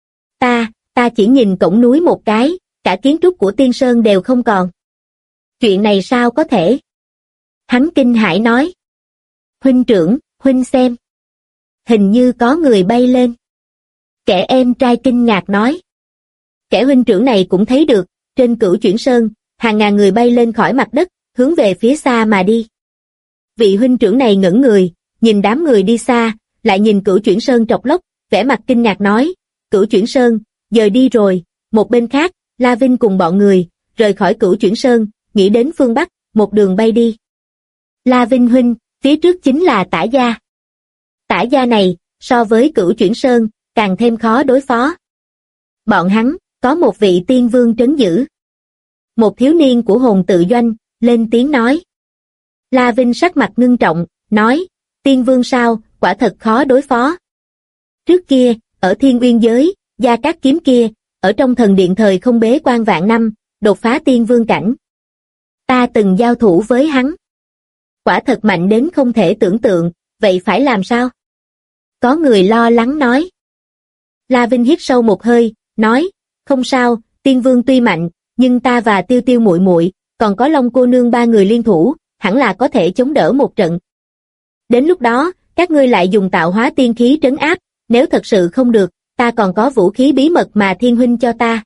Ta chỉ nhìn cổng núi một cái, cả kiến trúc của tiên sơn đều không còn. Chuyện này sao có thể? Hắn kinh hãi nói. Huynh trưởng, huynh xem. Hình như có người bay lên. Kẻ em trai kinh ngạc nói. Kẻ huynh trưởng này cũng thấy được, trên Cửu Chuyển Sơn, hàng ngàn người bay lên khỏi mặt đất, hướng về phía xa mà đi. Vị huynh trưởng này ngẩng người, nhìn đám người đi xa, lại nhìn Cửu Chuyển Sơn trọc lốc, vẻ mặt kinh ngạc nói, Cửu Chuyển Sơn, giờ đi rồi. Một bên khác, La Vinh cùng bọn người, rời khỏi Cửu Chuyển Sơn, nghĩ đến phương Bắc, một đường bay đi. La Vinh huynh, phía trước chính là Tả Gia. Tả Gia này, so với Cửu Chuyển Sơn, càng thêm khó đối phó. Bọn hắn, có một vị tiên vương trấn giữ. Một thiếu niên của hồn tự doanh, lên tiếng nói. La Vinh sắc mặt ngưng trọng, nói, tiên vương sao, quả thật khó đối phó. Trước kia, ở Thiên Uyên giới, Gia Cát Kiếm kia, ở trong thần điện thời không bế quan vạn năm, đột phá tiên vương cảnh. Ta từng giao thủ với hắn. Quả thật mạnh đến không thể tưởng tượng, vậy phải làm sao? Có người lo lắng nói. La Vinh hít sâu một hơi, nói, không sao, tiên vương tuy mạnh, nhưng ta và Tiêu Tiêu muội muội, còn có Long cô nương ba người liên thủ, hẳn là có thể chống đỡ một trận. Đến lúc đó, các ngươi lại dùng tạo hóa tiên khí trấn áp, nếu thật sự không được, ta còn có vũ khí bí mật mà thiên huynh cho ta.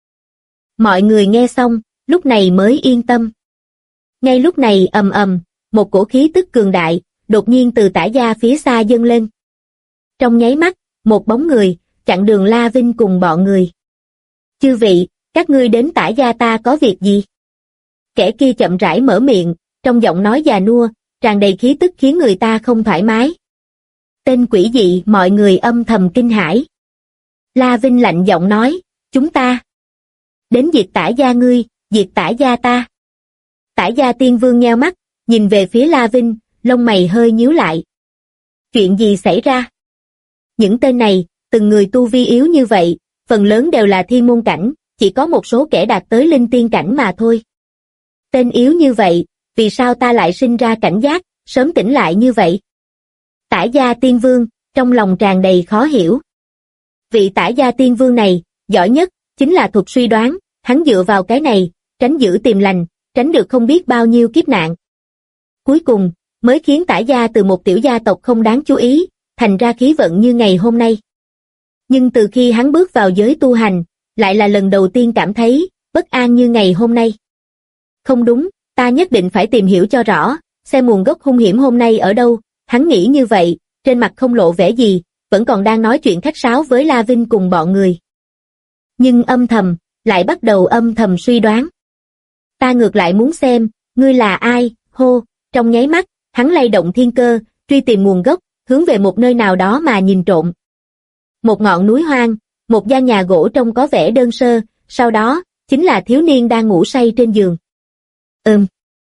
Mọi người nghe xong, lúc này mới yên tâm. Ngay lúc này ầm ầm, một cổ khí tức cường đại, đột nhiên từ Tả Gia phía xa dâng lên. Trong nháy mắt, một bóng người, chặn đường La Vinh cùng bọn người. Chư vị, các ngươi đến Tả Gia ta có việc gì? Kẻ kia chậm rãi mở miệng, trong giọng nói già nua, tràn đầy khí tức khiến người ta không thoải mái. Tên quỷ dị mọi người âm thầm kinh hãi. La Vinh lạnh giọng nói, chúng ta đến diệt Tả Gia ngươi, diệt Tả Gia ta. Tả Gia tiên vương nheo mắt, nhìn về phía La Vinh, lông mày hơi nhíu lại. Chuyện gì xảy ra? Những tên này, từng người tu vi yếu như vậy, phần lớn đều là thiên môn cảnh, chỉ có một số kẻ đạt tới linh tiên cảnh mà thôi. Tên yếu như vậy, vì sao ta lại sinh ra cảnh giác, sớm tỉnh lại như vậy? Tả Gia tiên vương, trong lòng tràn đầy khó hiểu. Vị Tả Gia tiên vương này, giỏi nhất, chính là thuật suy đoán, hắn dựa vào cái này, tránh giữ tìm lành, tránh được không biết bao nhiêu kiếp nạn. Cuối cùng, mới khiến Tả Gia từ một tiểu gia tộc không đáng chú ý, thành ra khí vận như ngày hôm nay. Nhưng từ khi hắn bước vào giới tu hành, lại là lần đầu tiên cảm thấy, bất an như ngày hôm nay. Không đúng, ta nhất định phải tìm hiểu cho rõ, xem nguồn gốc hung hiểm hôm nay ở đâu, hắn nghĩ như vậy, trên mặt không lộ vẻ gì, vẫn còn đang nói chuyện khách sáo với La Vinh cùng bọn người. Nhưng âm thầm, lại bắt đầu âm thầm suy đoán. Ta ngược lại muốn xem, ngươi là ai, hô, trong nháy mắt, hắn lay động thiên cơ, truy tìm nguồn gốc, hướng về một nơi nào đó mà nhìn trộm. Một ngọn núi hoang, một gian nhà gỗ trông có vẻ đơn sơ, sau đó, chính là thiếu niên đang ngủ say trên giường.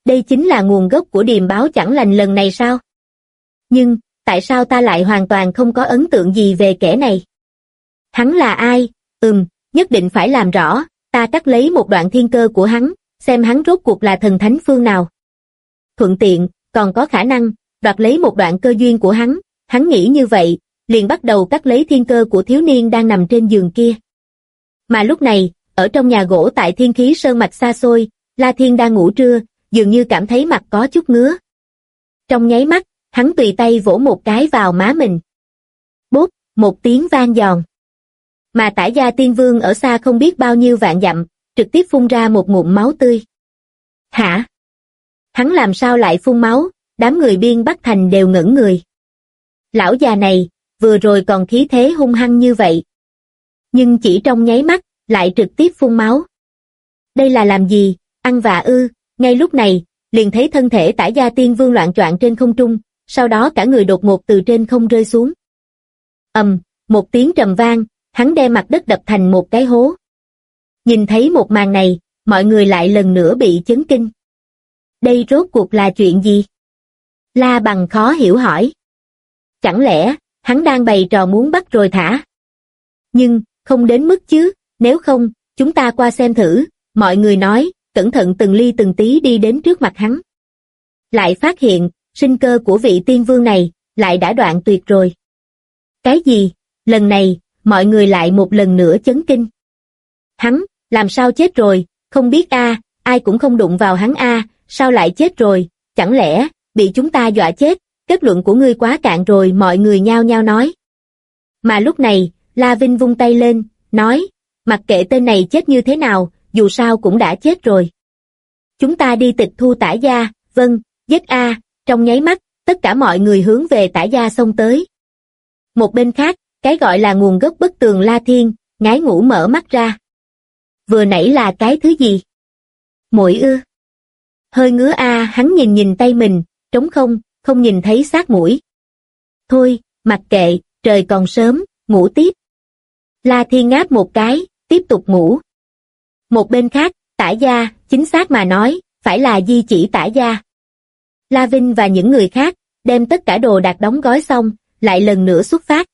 Đây chính là nguồn gốc của điềm báo chẳng lành lần này sao? Nhưng, tại sao ta lại hoàn toàn không có ấn tượng gì về kẻ này? Hắn là ai? Nhất định phải làm rõ, ta cắt lấy một đoạn thiên cơ của hắn, xem hắn rốt cuộc là thần thánh phương nào. Thuận tiện, còn có khả năng, đoạt lấy một đoạn cơ duyên của hắn nghĩ như vậy, liền bắt đầu cắt lấy thiên cơ của thiếu niên đang nằm trên giường kia. Mà lúc này, ở trong nhà gỗ tại Thiên Khí Sơn mạch xa xôi, La Thiên đang ngủ trưa, dường như cảm thấy mặt có chút ngứa. Trong nháy mắt, hắn tùy tay vỗ một cái vào má mình. Bốp, một tiếng vang giòn. Mà Tả Gia Tiên Vương ở xa không biết bao nhiêu vạn dặm, trực tiếp phun ra một ngụm máu tươi. Hả? Hắn làm sao lại phun máu? Đám người Biên Bắc Thành đều ngẩn người. Lão già này, vừa rồi còn khí thế hung hăng như vậy. Nhưng chỉ trong nháy mắt, lại trực tiếp phun máu. Đây là làm gì? Ăn vạ ư? Ngay lúc này, liền thấy thân thể Tả Gia Tiên Vương loạng choạng trên không trung, sau đó cả người đột ngột từ trên không rơi xuống. Một tiếng trầm vang, hắn đem mặt đất đập thành một cái hố. Nhìn thấy một màn này, mọi người lại lần nữa bị chấn kinh. Đây rốt cuộc là chuyện gì? La Bằng khó hiểu hỏi. Chẳng lẽ, hắn đang bày trò muốn bắt rồi thả? Nhưng, không đến mức chứ, nếu không, chúng ta qua xem thử, mọi người nói, cẩn thận từng ly từng tí đi đến trước mặt hắn. Lại phát hiện, sinh cơ của vị tiên vương này, lại đã đoạn tuyệt rồi. Cái gì? Lần này, mọi người lại một lần nữa chấn kinh. Hắn, làm sao chết rồi, không biết ai cũng không đụng vào hắn sao lại chết rồi, chẳng lẽ, bị chúng ta dọa chết, kết luận của ngươi quá cạn rồi, mọi người nhao nhao nói. Mà lúc này, La Vinh vung tay lên, nói, mặc kệ tên này chết như thế nào, dù sao cũng đã chết rồi. Chúng ta đi tịch thu Tả Gia, vâng, giết trong nháy mắt, tất cả mọi người hướng về Tả Gia xông tới. Một bên khác, cái gọi là nguồn gốc bất tường La Thiên, ngái ngủ mở mắt ra. Vừa nãy là cái thứ gì? Muỗi ư? Hơi ngứa hắn nhìn tay mình, trống không nhìn thấy xác mũi. Thôi, mặc kệ, trời còn sớm, ngủ tiếp. La Thiên ngáp một cái, tiếp tục ngủ. Một bên khác, Tả Gia, chính xác mà nói, phải là di chỉ Tả Gia. La Vinh và những người khác, đem tất cả đồ đạc đóng gói xong, lại lần nữa xuất phát.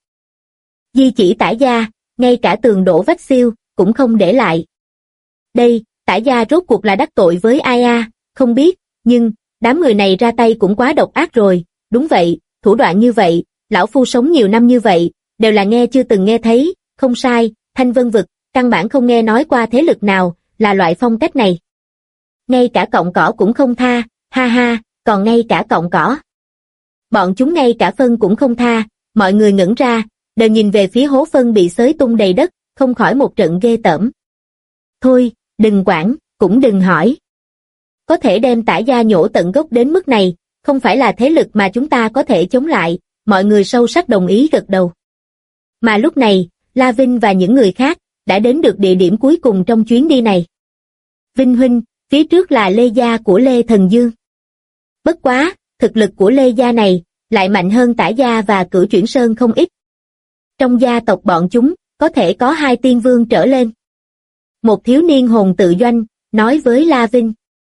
Di chỉ Tả Gia, ngay cả tường đổ vách xiêu, cũng không để lại. Đây, Tả Gia rốt cuộc là đắc tội với ai không biết, nhưng, đám người này ra tay cũng quá độc ác rồi, đúng vậy, thủ đoạn như vậy, lão phu sống nhiều năm như vậy, đều là nghe chưa từng nghe thấy, không sai, Thanh Vân Vực, căn bản không nghe nói qua thế lực nào, là loại phong cách này. Ngay cả cọng cỏ cũng không tha, ha, còn ngay cả cọng cỏ. Bọn chúng ngay cả phân cũng không tha, mọi người ngẩn ra, đều nhìn về phía hố phân bị xới tung đầy đất, không khỏi một trận ghê tởm. Thôi, đừng quản, cũng đừng hỏi. Có thể đem Tả Gia nhổ tận gốc đến mức này, không phải là thế lực mà chúng ta có thể chống lại, mọi người sâu sắc đồng ý gật đầu. Mà lúc này, La Vinh và những người khác, đã đến được địa điểm cuối cùng trong chuyến đi này. Vinh huynh, phía trước là Lê Gia của Lê Thần Dương. Bất quá, thực lực của Lê Gia này, lại mạnh hơn Tả Gia và Cửu Chuyển Sơn không ít. Trong gia tộc bọn chúng, có thể có 2 tiên vương trở lên. Một thiếu niên hồn tự doanh, nói với La Vinh.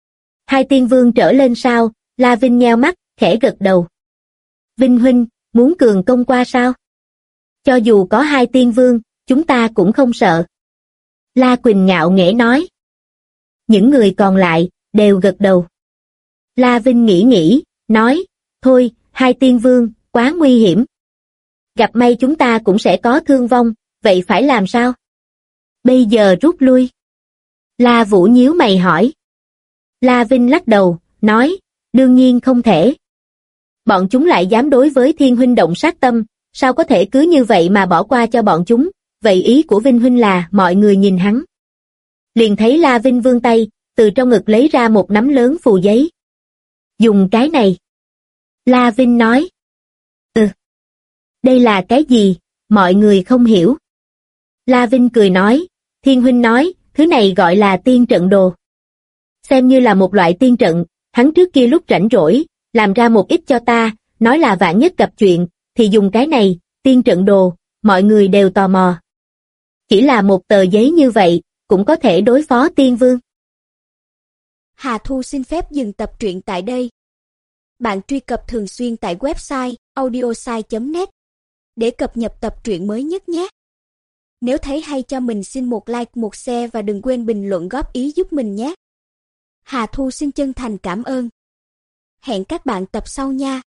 2 tiên vương trở lên sao? La Vinh nheo mắt, khẽ gật đầu. Vinh huynh, muốn cường công qua sao? Cho dù có 2 tiên vương, chúng ta cũng không sợ. La Quỳnh ngạo nghễ nói. Những người còn lại, đều gật đầu. La Vinh nghĩ, nói, thôi, 2 tiên vương, quá nguy hiểm. Gặp may chúng ta cũng sẽ có thương vong, vậy phải làm sao? Bây giờ rút lui. La Vũ nhíu mày hỏi. La Vinh lắc đầu, nói, đương nhiên không thể. Bọn chúng lại dám đối với Thiên huynh động sát tâm, sao có thể cứ như vậy mà bỏ qua cho bọn chúng, vậy ý của Vinh huynh là mọi người nhìn hắn. Liền thấy La Vinh vươn tay, từ trong ngực lấy ra một nắm lớn phù giấy. Dùng cái này. La Vinh nói. Đây là cái gì, mọi người không hiểu. La Vinh cười nói, Thiên huynh nói, thứ này gọi là tiên trận đồ. Xem như là một loại tiên trận, hắn trước kia lúc rảnh rỗi, làm ra một ít cho ta, nói là vạn nhất gặp chuyện, thì dùng cái này, tiên trận đồ, mọi người đều tò mò. Chỉ là một tờ giấy như vậy, cũng có thể đối phó tiên vương. Hà Thu xin phép dừng tập truyện tại đây. Bạn truy cập thường xuyên tại website audiosai.net để cập nhật tập truyện mới nhất nhé. Nếu thấy hay cho mình xin một like, một share và đừng quên bình luận góp ý giúp mình nhé. Hà Thu xin chân thành cảm ơn. Hẹn các bạn tập sau nha.